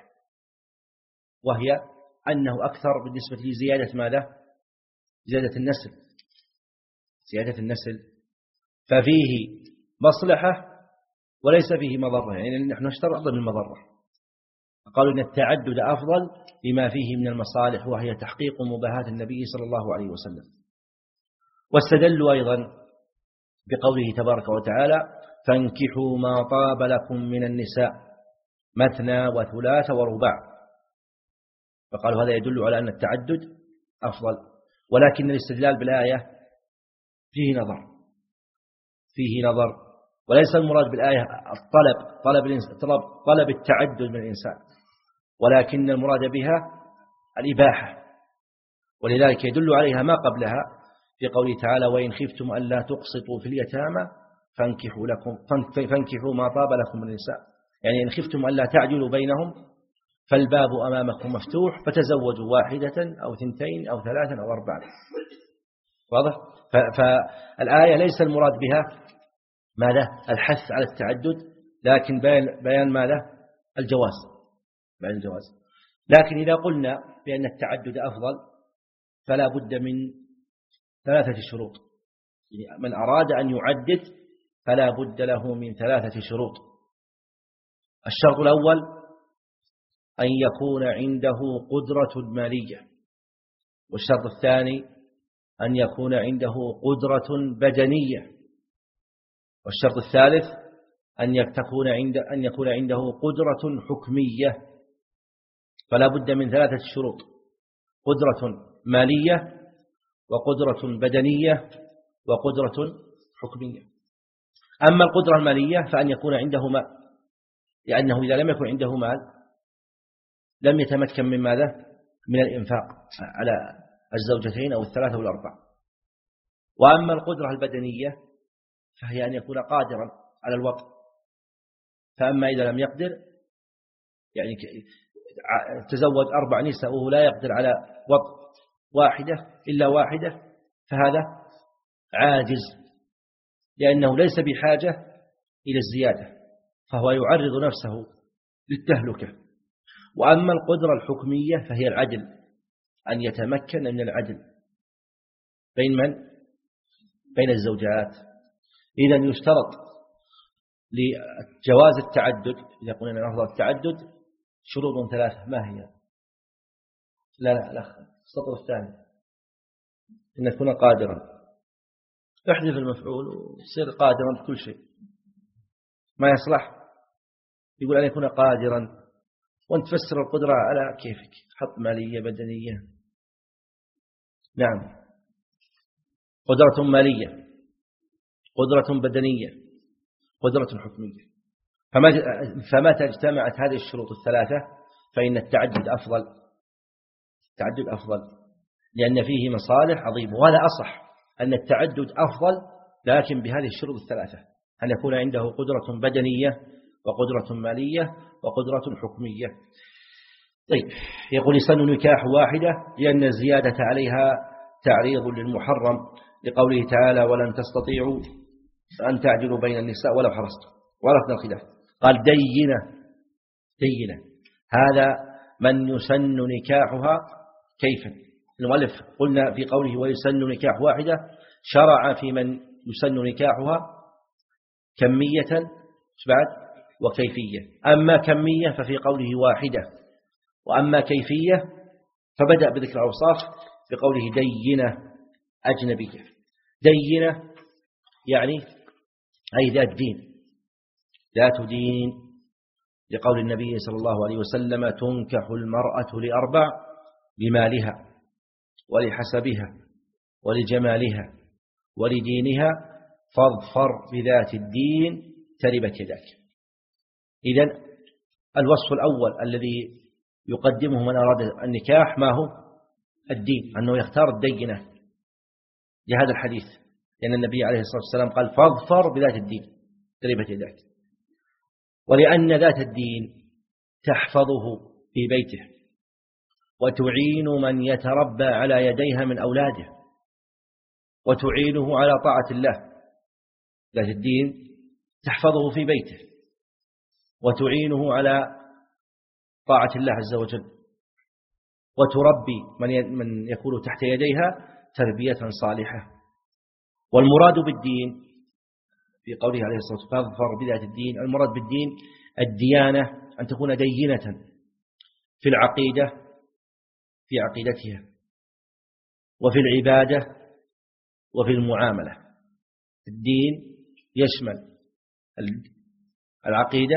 وهي أنه أكثر بالنسبة لزيادة ماذا؟ زيادة النسل، زيادة النسل ففيه مصلحة وليس فيه مضرة، يعني نحن نشترط من المضرة. قالوا إن التعدد أفضل لما فيه من المصالح، وهي تحقيق مباهاة النبي صلى الله عليه وسلم. واستدلوا أيضا بقوله تبارك وتعالى: فانكحوا ما طاب لكم من النساء مثنى وثلاث ورباع. فقالوا هذا يدل على أن التعدد أفضل، ولكن الاستدلال بالآية فيه نظر، فيه نظر، وليس المراد بالآية الطلب طلب طلب طلب التعدد من الإنسان، ولكن المراد بها الإباحة، ولذلك يدل عليها ما قبلها في قوله تعالى: وإن خفتم ألا تقسطوا في اليتامى فانكحوا لكم فانكحوا ما طاب لكم من النساء، يعني إن خفتم ألا تعدلوا بينهم فالباب أمامكم مفتوح فتزوجوا واحدة أو ثنتين أو ثلاثا أو أربعة. واضح؟ فالآية ليس المراد بها ماذا؟ الحث على التعدد، لكن بيان, بيان ماذا؟ الجواز، بيان الجواز. لكن إذا قلنا بأن التعدد أفضل فلا بد من ثلاثة شروط، يعني من أراد أن يعدد فلا بد له من ثلاثة شروط. الشرط الأول أن يكون عنده قدرة مالية، والشرط الثاني أن يكون عنده قدرة بدنية، والشرط الثالث أن تكون عند أن يكون عنده قدرة حكمية. فلا بد من ثلاثة شروط: قدرة مالية وقدرة بدنية وقدرة حكمية. أما القدرة المالية فأن يكون عنده مال، لأنه إذا لم يكن عنده مال لم يتمكن من ماذا؟ من الإنفاق على الزوجتين أو الثلاثة أو الأربعة. وأما القدرة البدنية فهي أن يكون قادرا على الوطء، فأما إذا لم يقدر، يعني تزوج أربع نساء وهو لا يقدر على وطء واحدة إلا واحدة، فهذا عاجز، لأنه ليس بحاجة إلى الزيادة، فهو يعرض نفسه للتهلكة. وأما القدرة الحكمية فهي العدل، أن يتمكن من العدل بين من؟ بين الزوجات. إذن يشترط لجواز التعدد، إذا قلنا أن أفضل التعدد شروط ثلاثة. ما هي؟ لا لا لا السطر الثاني أن يكون قادرا، احذف المفعول وصير قادرا بكل شيء، ما يصلح يقول أن يكون قادرا، وأنت تفسر القدرة على كيفك، حط مالية بدنية. نعم، قدرة مالية، قدرة بدنية، قدرة حكمية. فمتى اجتمعت هذه الشروط الثلاثة فإن التعدد أفضل، التعدد أفضل لأن فيه مصالح عظيمة. وهذا أصح أن التعدد أفضل، لكن بهذه الشروط الثلاثة: أن يكون عنده قدرة بدنية وقدرة مالية وقدرة حكمية. طيب، يقول: يسن نكاح واحدة لأن الزيادة عليها تعريض للمحرم، لقوله تعالى: ولن تستطيعوا أن تعدلوا بين النساء ولو حرصتم. وعرفنا الخلاف. قال: دينة، دينة هذا من يسن نكاحها كيفا. المؤلف قلنا في قوله ويسن نكاح واحدة شرع في من يسن نكاحها كمية بعد وكيفية. أما كمية ففي قوله واحدة، وأما كيفية فبدأ بذكر الأوصاف بقوله دينة أجنبية. دينة يعني أي ذات دين، ذات دين، لقول النبي صلى الله عليه وسلم: تنكح المرأة لأربع: لمالها ولحسبها ولجمالها ولدينها فاظفر بذات الدين تربت يداك. إذن الوصف الأول الذي يقدمه من أراد النكاح ما هو؟ الدين، أنه يختار الدينة لهذا الحديث، لأن النبي عليه الصلاة والسلام قال: فاظفر بذات الدين تربت يداك. ولأن ذات الدين تحفظه في بيته وتعين من يتربى على يديها من أولاده وتعينه على طاعة الله ذات الدين تحفظه في بيته وتعينه على طاعة الله عز وجل، وتربي من من يكون تحت يديها تربية صالحة. والمراد بالدين في قوله عليه الصلاة والسلام فاظفر بذات الدين، المراد بالدين الديانة، أن تكون دينة في العقيدة في عقيدتها وفي العبادة وفي المعاملة. الدين يشمل العقيدة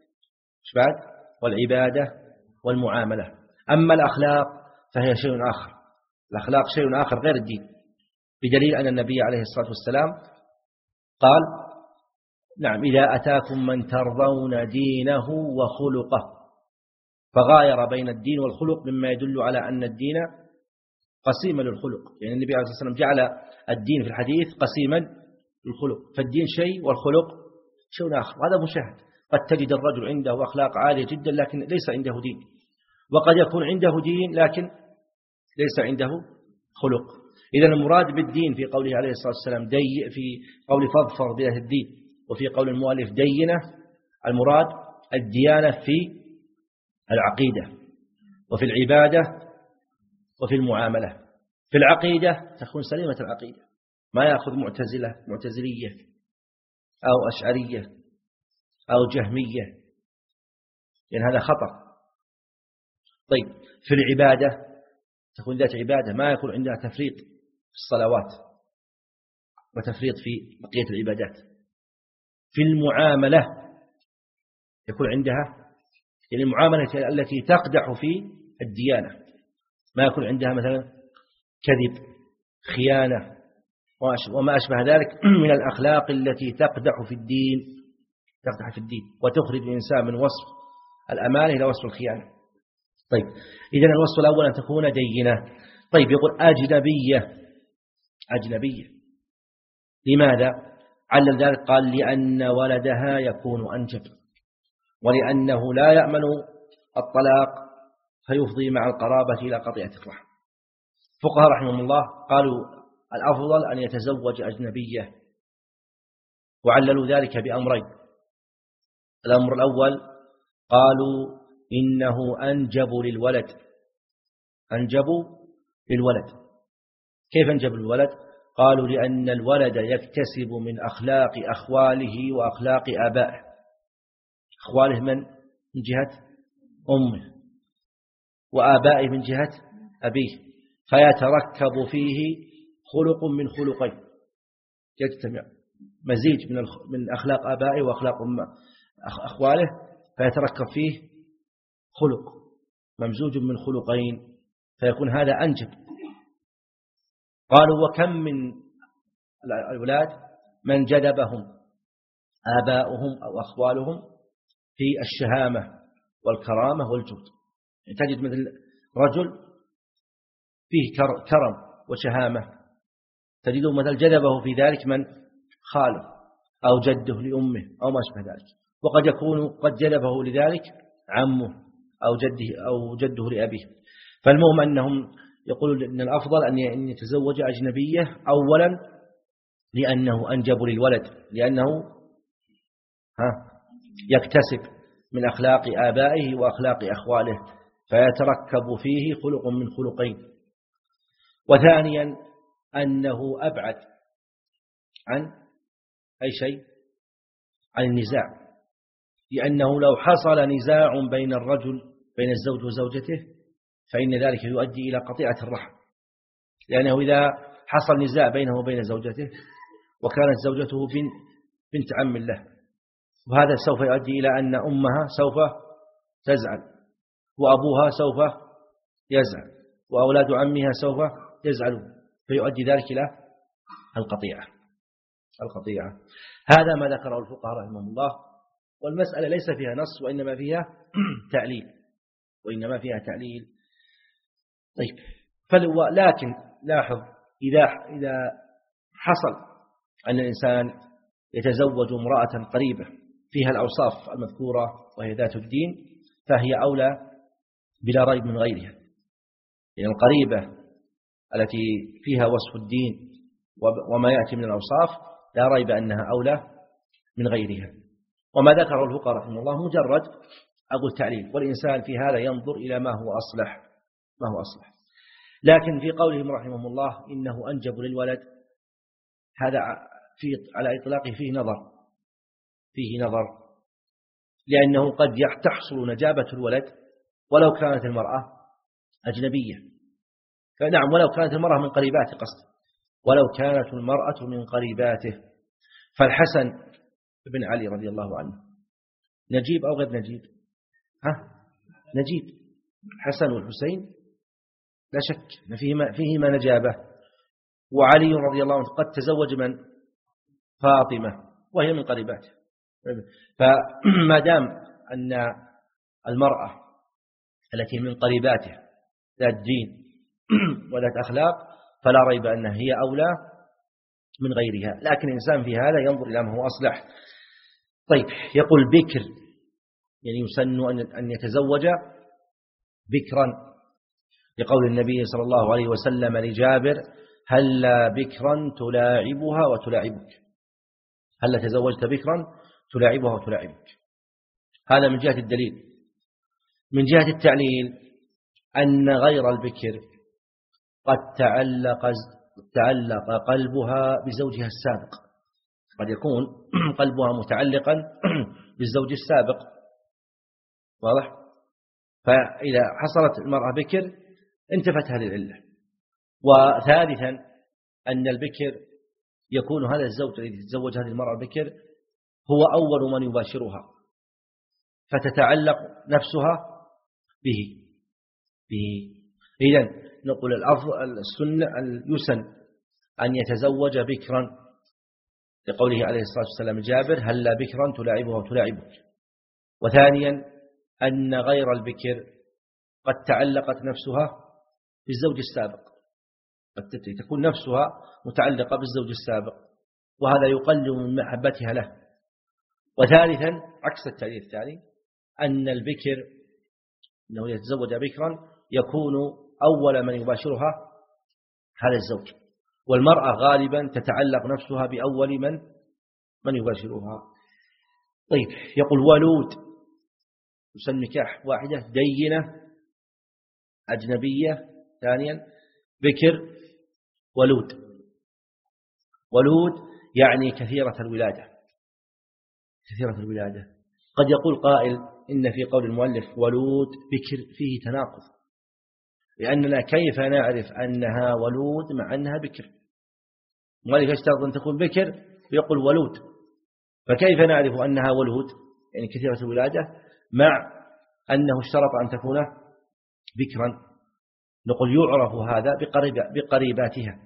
والعبادة والمعاملة. أما الأخلاق فهي شيء آخر، الأخلاق شيء آخر غير الدين، بدليل أن النبي عليه الصلاة والسلام قال نعم إذا أتاكم من ترضون دينه وخلقه، فغاير بين الدين والخلق مما يدل على أن الدين قسيما للخلق، يعني النبي عليه الصلاة والسلام جعل الدين في الحديث قسيما للخلق، فالدين شيء والخلق شيء آخر، وهذا مشاهد. قد تجد الرجل عنده أخلاق عالية جدا لكن ليس عنده دين، وقد يكون عنده دين لكن ليس عنده خلق. إذا المراد بالدين في قوله عليه الصلاة والسلام دي، في قول فاظفر بذات الدين، وفي قول المؤلف دينة، المراد الديانة في العقيدة وفي العبادة وفي المعاملة. في العقيدة تكون سليمة العقيدة، ما يأخذ معتزلة معتزلية أو أشعرية أو جهمية، لأن يعني هذا خطأ. طيب في العبادة تكون ذات عبادة، ما يكون عندها تفريط في الصلوات وتفريط في بقية العبادات. في المعاملة يكون عندها يعني المعاملة التي تقدح في الديانة، ما يكون عندها مثلا كذب خيانة وما أشبه ذلك من الأخلاق التي تقدح في الدين تقدح في الدين وتخرج الإنسان من وصف الأمانة إلى وصف الخيانة. طيب إذن الوصف الأول أن تكون دينة. طيب يقول أجنبية، أجنبية لماذا؟ علل ذلك قال لأن ولدها يكون أنجب، ولأنه لا يأمن الطلاق فيفضي مع القرابة إلى قطيعة الرحم. فقهاء رحمهم الله قالوا الأفضل أن يتزوج أجنبية، وعللوا ذلك بأمرين. الأمر الأول قالوا إنه أنجب للولد، أنجب للولد. كيف أنجب للولد؟ قالوا لأن الولد يكتسب من أخلاق أخواله وأخلاق آبائه. أخواله من من جهة أمه، وآبائه من جهة أبيه، فيتركب فيه خلق من خلقين، يجتمع مزيج من من أخلاق آبائه وأخلاق أمه أخواله، فيتركب فيه خلق ممزوج من خلقين، فيكون هذا أنجب. قالوا وكم من الأولاد من جذبهم آباؤهم أو أخوالهم في الشهامة والكرامة والجود، يعني تجد مثل رجل فيه كرم وشهامة، تجده مثل جذبه في ذلك من خاله أو جده لأمه أو ما شابه ذلك، وقد يكون قد جذبه لذلك عمه أو جده أو جده لأبيه. فالمهم أنهم يقولون أن الأفضل أن يتزوج أجنبية، أولا لأنه أنجب للولد، لأنه ها يكتسب من أخلاق آبائه وأخلاق أخواله، فيتركب فيه خلق من خلقين. وثانيا أنه أبعد عن أي شيء عن النزاع، لأنه لو حصل نزاع بين الرجل بين الزوج وزوجته فإن ذلك يؤدي إلى قطيعة الرحم، لأنه إذا حصل نزاع بينه وبين زوجته وكانت زوجته بنت عم له، وهذا سوف يؤدي إلى أن أمها سوف تزعل، وأبوها سوف يزعل، وأولاد عمها سوف يزعلون، فيؤدي ذلك إلى القطيعة القطيعة هذا ما ذكره الفقهاء رحمهم الله. والمسألة ليس فيها نص وإنما فيها تعليل وإنما فيها تعليل. طيب فلو لكن لاحظ إذا إذا حصل أن الإنسان يتزوج امرأة قريبة فيها الأوصاف المذكورة وهي ذات الدين، فهي أولى بلا ريب من غيرها، يعني القريبة التي فيها وصف الدين وما يأتي من الأوصاف لا ريب أنها أولى من غيرها. وما ذكره الفقهاء رحمه الله مجرد أقول تعليل، والإنسان في هذا ينظر إلى ما هو أصلح ما هو أصلح. لكن في قولهم رحمه الله إنه أنجب للولد، هذا في على إطلاقه فيه نظر فيه نظر لأنه قد تحصل نجابة الولد ولو كانت المرأة أجنبية. فنعم، ولو كانت المرأة من قريباته، قصد ولو كانت المرأة من قريباته. فالحسن بن علي رضي الله عنه نجيب أو غير نجيب؟ ها نجيب. الحسن والحسين لا شك فيهما فيهما نجابة. وعلي رضي الله عنه قد تزوج من فاطمة وهي من قريباته. فما دام أن المرأة التي من قريباته ذات دين وذات أخلاق فلا ريب أنها هي أولى من غيرها. لكن الإنسان في هذا ينظر إلى ما هو أصلح. طيب، يقول بكر يعني يسن أن يتزوج بكرا، لقول النبي صلى الله عليه وسلم لجابر: هلا بكرا تلاعبها وتلاعبك، هلا تزوجت بكرا تلاعبها وتلاعبك. هذا من جهة الدليل. من جهة التعليل أن غير البكر قد تعلق تعلق قلبها بزوجها السابق، قد يكون قلبها متعلقا بالزوج السابق، واضح؟ فإذا حصلت المرأة بكر انتفت هذه العلة. وثالثا أن البكر يكون هذا الزوج الذي يتزوج هذه المرأة بكر هو أول من يباشرها، فتتعلق نفسها به به إذن نقول الأفضل السنة يسن أن يتزوج بكرا، لقوله عليه الصلاة والسلام جابر: هلا بكرا تلاعبها وتلاعبك. وثانيا أن غير البكر قد تعلقت نفسها بالزوج السابق، قد تكون نفسها متعلقة بالزوج السابق، وهذا يقلل من محبتها له. وثالثا عكس التعليل الثاني أن البكر أنه يتزوج بكرا يكون أول من يباشرها هذا الزوج، والمرأة غالبا تتعلق نفسها بأول من من يباشرها. طيب، يقول ولود يسمى نكاح واحدة دينة أجنبية. ثانيا بكر ولود. ولود يعني كثيرة الولادة، كثيرة الولادة. قد يقول قائل إن في قول المؤلف ولود بكر فيه تناقض، لأننا كيف نعرف أنها ولود مع أنها بكر؟ المؤلف يشترط أن تكون بكر ويقول ولود، فكيف نعرف أنها ولود يعني كثيرة الولادة مع أنه اشترط أن تكون بكرا؟ نقول يعرف هذا بقريب بقريباتها،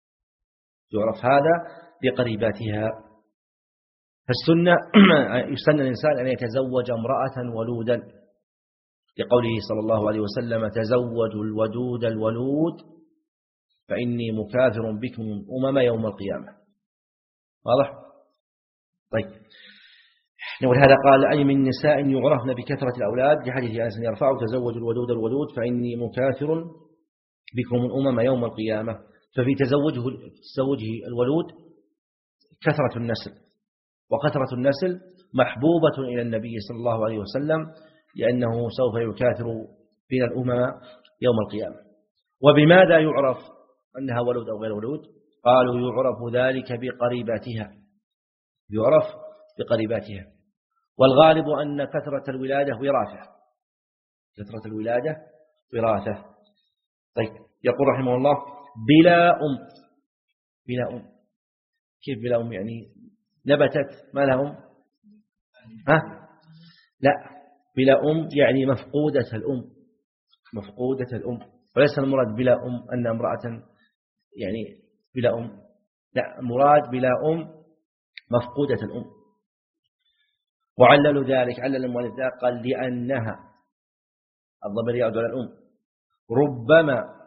يعرف هذا بقريباتها. فالسنة يسن الإنسان أن يتزوج امرأة ولودا، لقوله صلى الله عليه وسلم: تزوجوا الودود الولود فإني مكاثر بكم أمم يوم القيامة. واضح؟ طيب، نقول هذا قال أي من نساء يعرفن بكثرة الأولاد، لحديث أنس يرفعه: تزوجوا الودود الولود فإني مكاثر بكم أمم يوم القيامة. ففي تزوجه تزوجه الولود كثرة النسل، وكثرة النسل محبوبة إلى النبي صلى الله عليه وسلم، لأنه سوف يكاثر بين الأمم يوم القيامة. وبماذا يعرف أنها ولود أو غير ولود؟ قالوا يعرف ذلك بقريباتها، يعرف بقريباتها. والغالب أن كثرة الولادة وراثة، كثرة الولادة وراثة. طيب، يقول رحمه الله: بلا أم. بلا أم كيف بلا أم؟ يعني نبتت ما لهم؟ ها؟ لا، بلا أم يعني مفقودة الأم، مفقودة الأم. وليس المراد بلا أم أن امرأة يعني بلا أم، لا، مراد بلا أم مفقودة الأم. وعللوا ذلك، علل المؤلف قال: لأنها الضمير يعود على الأم ربما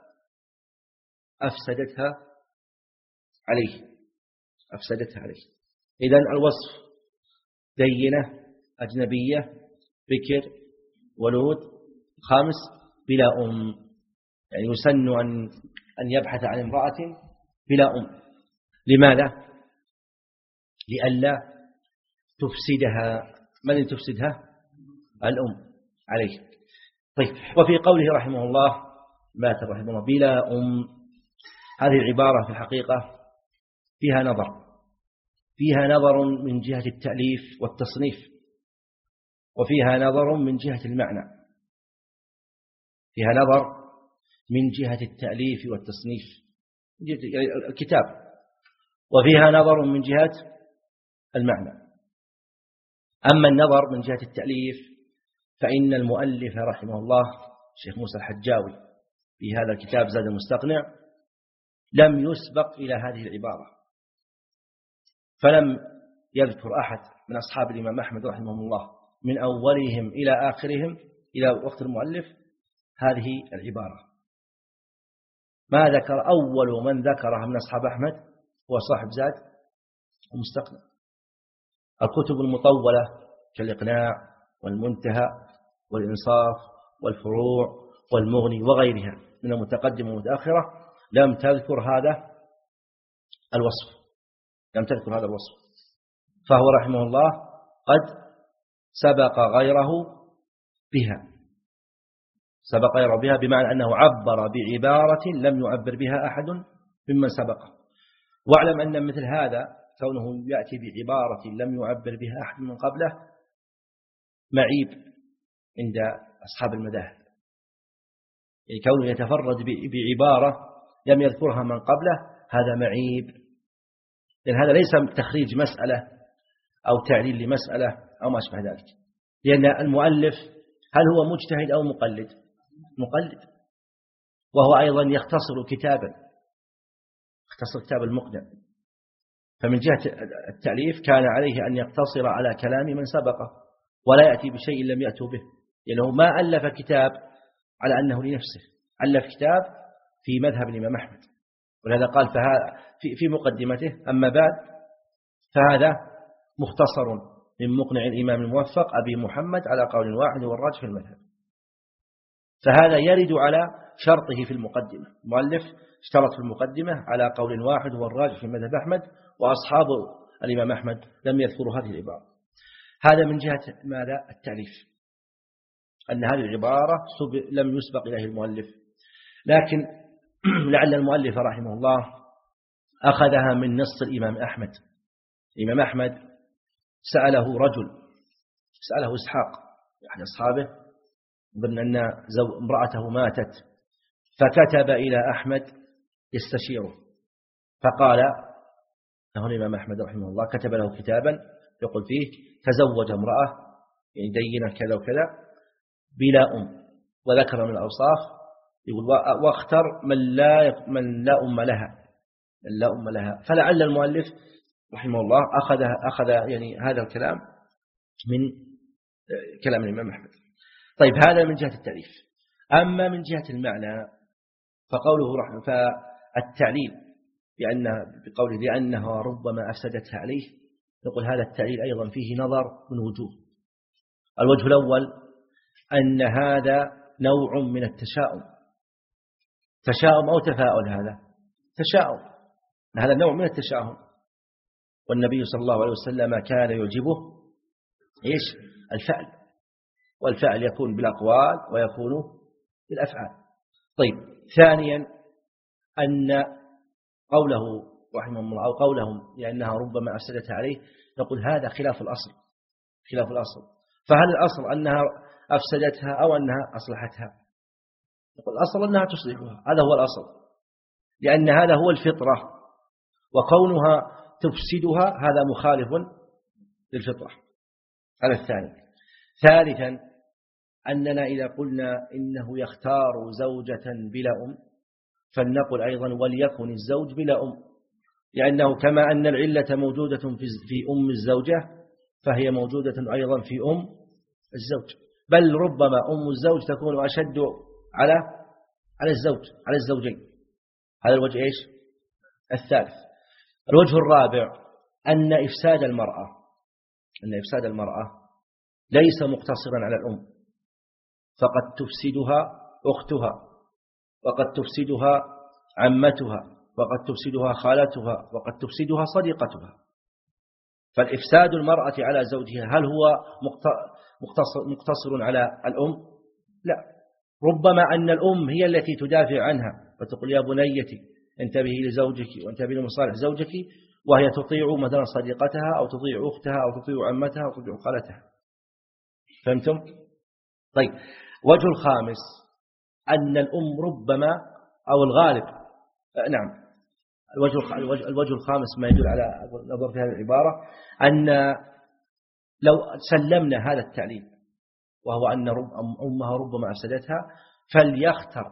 أفسدتها عليه، أفسدتها عليه. إذن الوصف دينة أجنبية بكر ولود. خامس بلا أم، يعني يسن أن أن يبحث عن امرأة بلا أم. لماذا؟ لئلا تفسدها. من اللي تفسدها؟ الأم عليه. طيب، وفي قوله رحمه الله مات رحمه الله بلا أم، هذه العبارة في الحقيقة فيها نظر، فيها نظر من جهة التأليف والتصنيف، وفيها نظر من جهة المعنى، فيها نظر من جهة التأليف والتصنيف الكتاب، وفيها نظر من جهة المعنى. أما النظر من جهة التأليف فإن المؤلف رحمه الله الشيخ موسى الحجاوي في هذا الكتاب زاد المستقنع لم يسبق إلى هذه العبارة، فلم يذكر أحد من أصحاب الإمام أحمد رحمه الله من أولهم إلى آخرهم إلى وقت المؤلف هذه العبارة. ما ذكر أول من ذكرها من أصحاب أحمد هو صاحب زاد المستقنع. الكتب المطولة كالإقناع والمنتهى والإنصاف والفروع والمغني وغيرها من المتقدمة والمتأخرة لم تذكر هذا الوصف، لم تذكر هذا الوصف، فهو رحمه الله قد سبق غيره بها، سبق غيره بها بمعنى أنه عبر بعبارة لم يعبر بها أحد ممن سبقه. واعلم أن مثل هذا كونه يأتي بعبارة لم يعبر بها أحد من قبله معيب عند أصحاب المذاهب، يعني كونه يتفرد بعبارة لم يذكرها من قبله هذا معيب، لأن هذا ليس تخريج مسألة أو تعليل لمسألة أو ما أشبه ذلك، لأن المؤلف هل هو مجتهد أو مقلد؟ مقلد، وهو أيضا يختصر كتابا، يختصر كتاب المقنع، فمن جهة التأليف كان عليه أن يقتصر على كلام من سبقه ولا يأتي بشيء لم يأتوا به، لأنه ما ألف كتاب على أنه لنفسه، ألف كتاب في مذهب الإمام أحمد، ولهذا قال في في مقدمته أما بعد فهذا مختصر من مقنع الإمام الموفق أبي محمد على قول واحد والراجح في المذهب. فهذا يرد على شرطه في المقدمة، المؤلف اشترط في المقدمة على قول واحد والراجح في مذهب أحمد، وأصحاب الإمام أحمد لم يذكروا هذه العبارة. هذا من جهة ماذا؟ التأليف، أن هذه العبارة لم يسبق إليه المؤلف، لكن لعل المؤلف رحمه الله أخذها من نص الإمام أحمد. الإمام أحمد سأله رجل، سأله إسحاق أحد أصحابه ظن أن امرأته ماتت، فكتب إلى أحمد يستشيره، فقال له الإمام أحمد رحمه الله كتب له كتابا يقول فيه تزوج امرأة يعني دينة كذا وكذا بلا أم، وذكر من الأوصاف يقول واختر من لا من لا أم لها، من لا أم لها. فلعل المؤلف رحمه الله أخذ أخذ يعني هذا الكلام من كلام الإمام أحمد. طيب، هذا من جهة التأليف. أما من جهة المعنى فقوله رحمه فالتعليل بأنه بقوله لأنها ربما أفسدتها عليه، نقول هذا التعليل أيضا فيه نظر من وجوه. الوجه الأول أن هذا نوع من التشاؤم، تشاؤم أو تفاؤل، هذا تشاؤم، هذا نوع من التشاؤم، والنبي صلى الله عليه وسلم كان يعجبه إيش؟ الفعل، والفعل يكون بالأقوال ويكون بالأفعال. طيب، ثانيا أن قوله رحمه الله أو قولهم لأنها ربما أفسدتها عليه، نقول هذا خلاف الأصل، خلاف الأصل. فهل الأصل أنها أفسدتها أو أنها أصلحتها؟ نقول الأصل أنها تصلحها، هذا هو الأصل، لأن هذا هو الفطرة، وكونها تفسدها هذا مخالف للفطرة. هذا الثاني. ثالثا أننا إذا قلنا إنه يختار زوجة بلا أم فلنقل أيضا وليكن الزوج بلا أم، لأنه كما أن العلة موجودة في أم الزوجة فهي موجودة أيضا في أم الزوج، بل ربما أم الزوج تكون أشد على على الزوج على الزوجين. هذا الوجه إيش؟ الثالث. الوجه الرابع أن إفساد المرأة أن إفساد المرأة ليس مقتصرا على الأم، فقد تفسدها أختها، وقد تفسدها عمتها، وقد تفسدها خالتها، وقد تفسدها صديقتها. فالإفساد المرأة على زوجها هل هو مقتصر, مقتصر على الأم؟ لا، ربما أن الأم هي التي تدافع عنها وتقول يا بنيتي انتبهي لزوجك وانتبهي لمصالح زوجك، وهي تطيع مثلا صديقتها أو تطيع أختها أو تطيع عمتها أو تطيع خالتها. فهمتم؟ طيب، وجه الخامس أن الأم ربما أو الغالب، نعم، الوجه الوجه الخامس ما يدل على نظر في هذه العبارة أن لو سلمنا هذا التعليل وهو أن أمها ربما أفسدتها، فليختر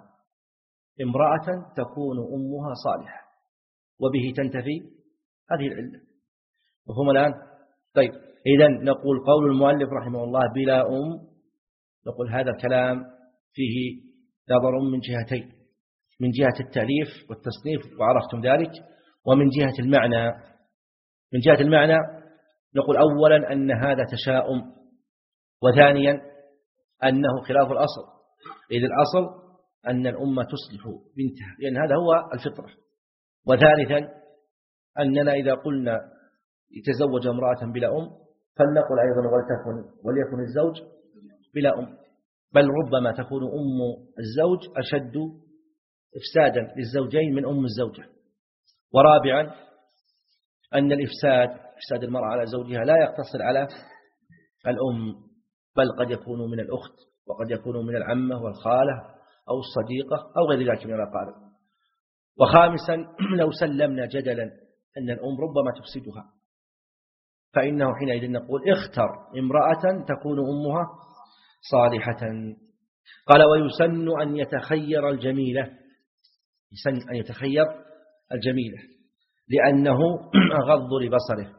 امرأة تكون أمها صالحة وبه تنتفي هذه العلة. مفهوم الآن؟ طيب، إذن نقول قول المؤلف رحمه الله بلا أم، نقول هذا الكلام فيه نظر من جهتين، من جهة التأليف والتصنيف وعرفتم ذلك، ومن جهة المعنى. من جهة المعنى نقول أولا أن هذا تشاؤم، وثانيا أنه خلاف الأصل، إذ الأصل أن الأمة تصلح بنتها لأن هذا هو الفطرة. وثالثا أننا إذا قلنا يتزوج امرأة بلا أم فلنقل أيضا ولتكن وليكن الزوج بلا أم، بل ربما تكون أم الزوج أشد إفسادا للزوجين من أم الزوجة. ورابعا أن الإفساد إفساد المرأة على زوجها لا يقتصر على الأم، بل قد يكون من الأخت وقد يكون من العمة والخالة أو الصديقة أو غير ذلك من الأقارب. وخامسا لو سلمنا جدلا أن الأم ربما تفسدها، فإنه حينئذ نقول اختر امرأة تكون أمها صالحة. قال ويسن أن يتخير الجميلة، يسن أن يتخير الجميلة لأنه أغض لبصره،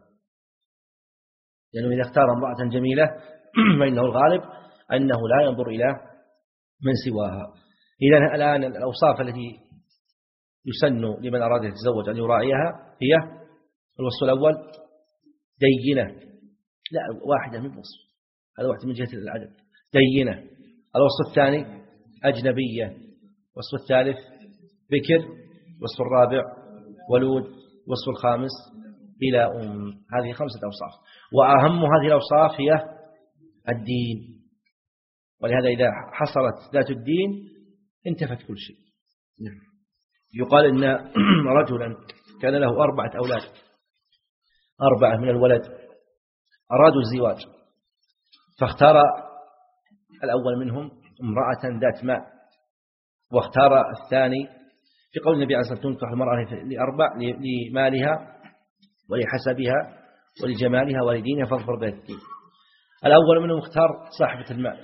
لأنه إذا اختار امرأة جميلة فإنه الغالب أنه لا ينظر إلى من سواها. إذن الآن الأوصاف التي يسن لمن أراد يتزوج أن يراعيها هي الوصف الأول دينة، لا واحدة من وصف، هذا واحد من جهة العدد، دينة. الوصف الثاني أجنبية. الوصف الثالث بكر. الوصف الرابع ولود. الوصف الخامس إلى أم. هذه خمسة أوصاف، وأهم هذه الأوصاف هي الدين، ولهذا إذا حصلت ذات الدين انتفت كل شيء. يقال إن رجلا كان له أربعة أولاد، أربعة من الولد أرادوا الزواج، فاختار الأول منهم امرأة ذات مال، واختار الثاني في قول النبي عليه الصلاة والسلام تنكح المرأة لأربع: لمالها ولحسبها ولجمالها ولدينها فاظفر بها الدين. الأول منهم اختار صاحبة المال،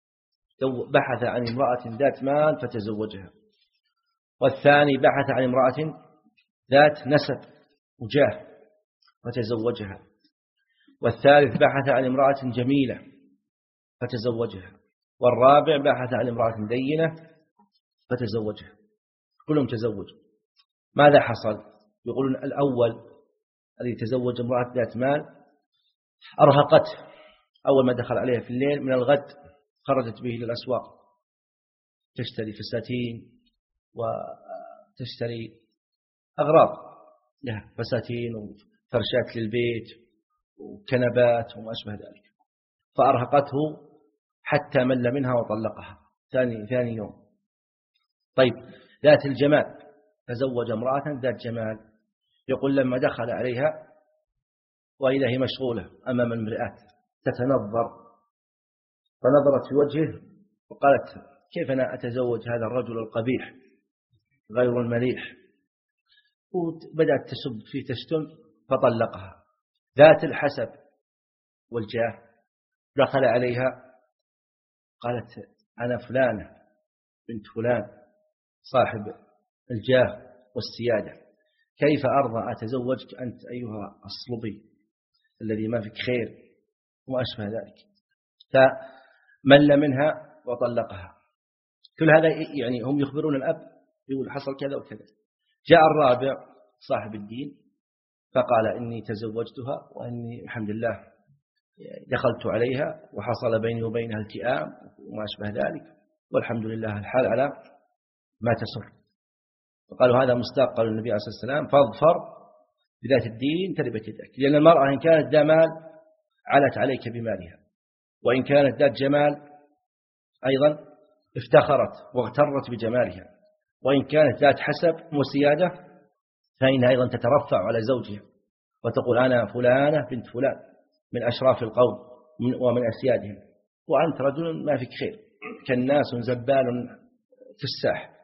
بحث عن امرأة ذات مال فتزوجها، والثاني بحث عن امرأة ذات نسب وجاه فتزوجها، والثالث بحث عن امرأة جميلة فتزوجها، والرابع بحث عن امرأة دينة فتزوجها. كلهم تزوجوا. ماذا حصل؟ يقولون الأول الذي تزوج امرأة ذات مال أرهقته، أول ما دخل عليها في الليل من الغد خرجت به للأسواق تشتري فساتين وتشتري أغراض لها، فساتين وفرشات للبيت وكنبات وما أشبه ذلك، فأرهقته حتى مل منها وطلقها ثاني ثاني يوم. طيب، ذات الجمال تزوج امرأة ذات جمال، يقول لما دخل عليها وإذا هي مشغولة أمام المرآة تتنظر، فنظرت في وجهه وقالت كيف أنا أتزوج هذا الرجل القبيح غير المليح، وبدأت تسب في تشتم فطلقها. ذات الحسب والجاه دخل عليها قالت أنا فلانة بنت فلان صاحب الجاه والسيادة، كيف أرضى أتزوجك أنت أيها الصلبي الذي ما فيك خير وما أشبه ذلك، فمل منها وطلقها. كل هذا يعني هم يخبرون الأب يقول حصل كذا وكذا. جاء الرابع صاحب الدين فقال إني تزوجتها وإني الحمد لله دخلت عليها وحصل بيني وبينها التئام وما أشبه ذلك، والحمد لله الحال على ما تسر. وقالوا هذا مصداق قال النبي عليه الصلاة والسلام فاظفر بذات الدين تربت يدك. لأن المرأة إن كانت ذا مال علت عليك بمالها، وإن كانت ذات جمال أيضا افتخرت واغترت بجمالها، وإن كانت ذات حسب وسيادة فإنها أيضا تترفع على زوجها وتقول أنا فلانة بنت فلان من أشراف القوم ومن أسيادهم، وأنت رجل ما فيك خير، كالناس زبال في الساح.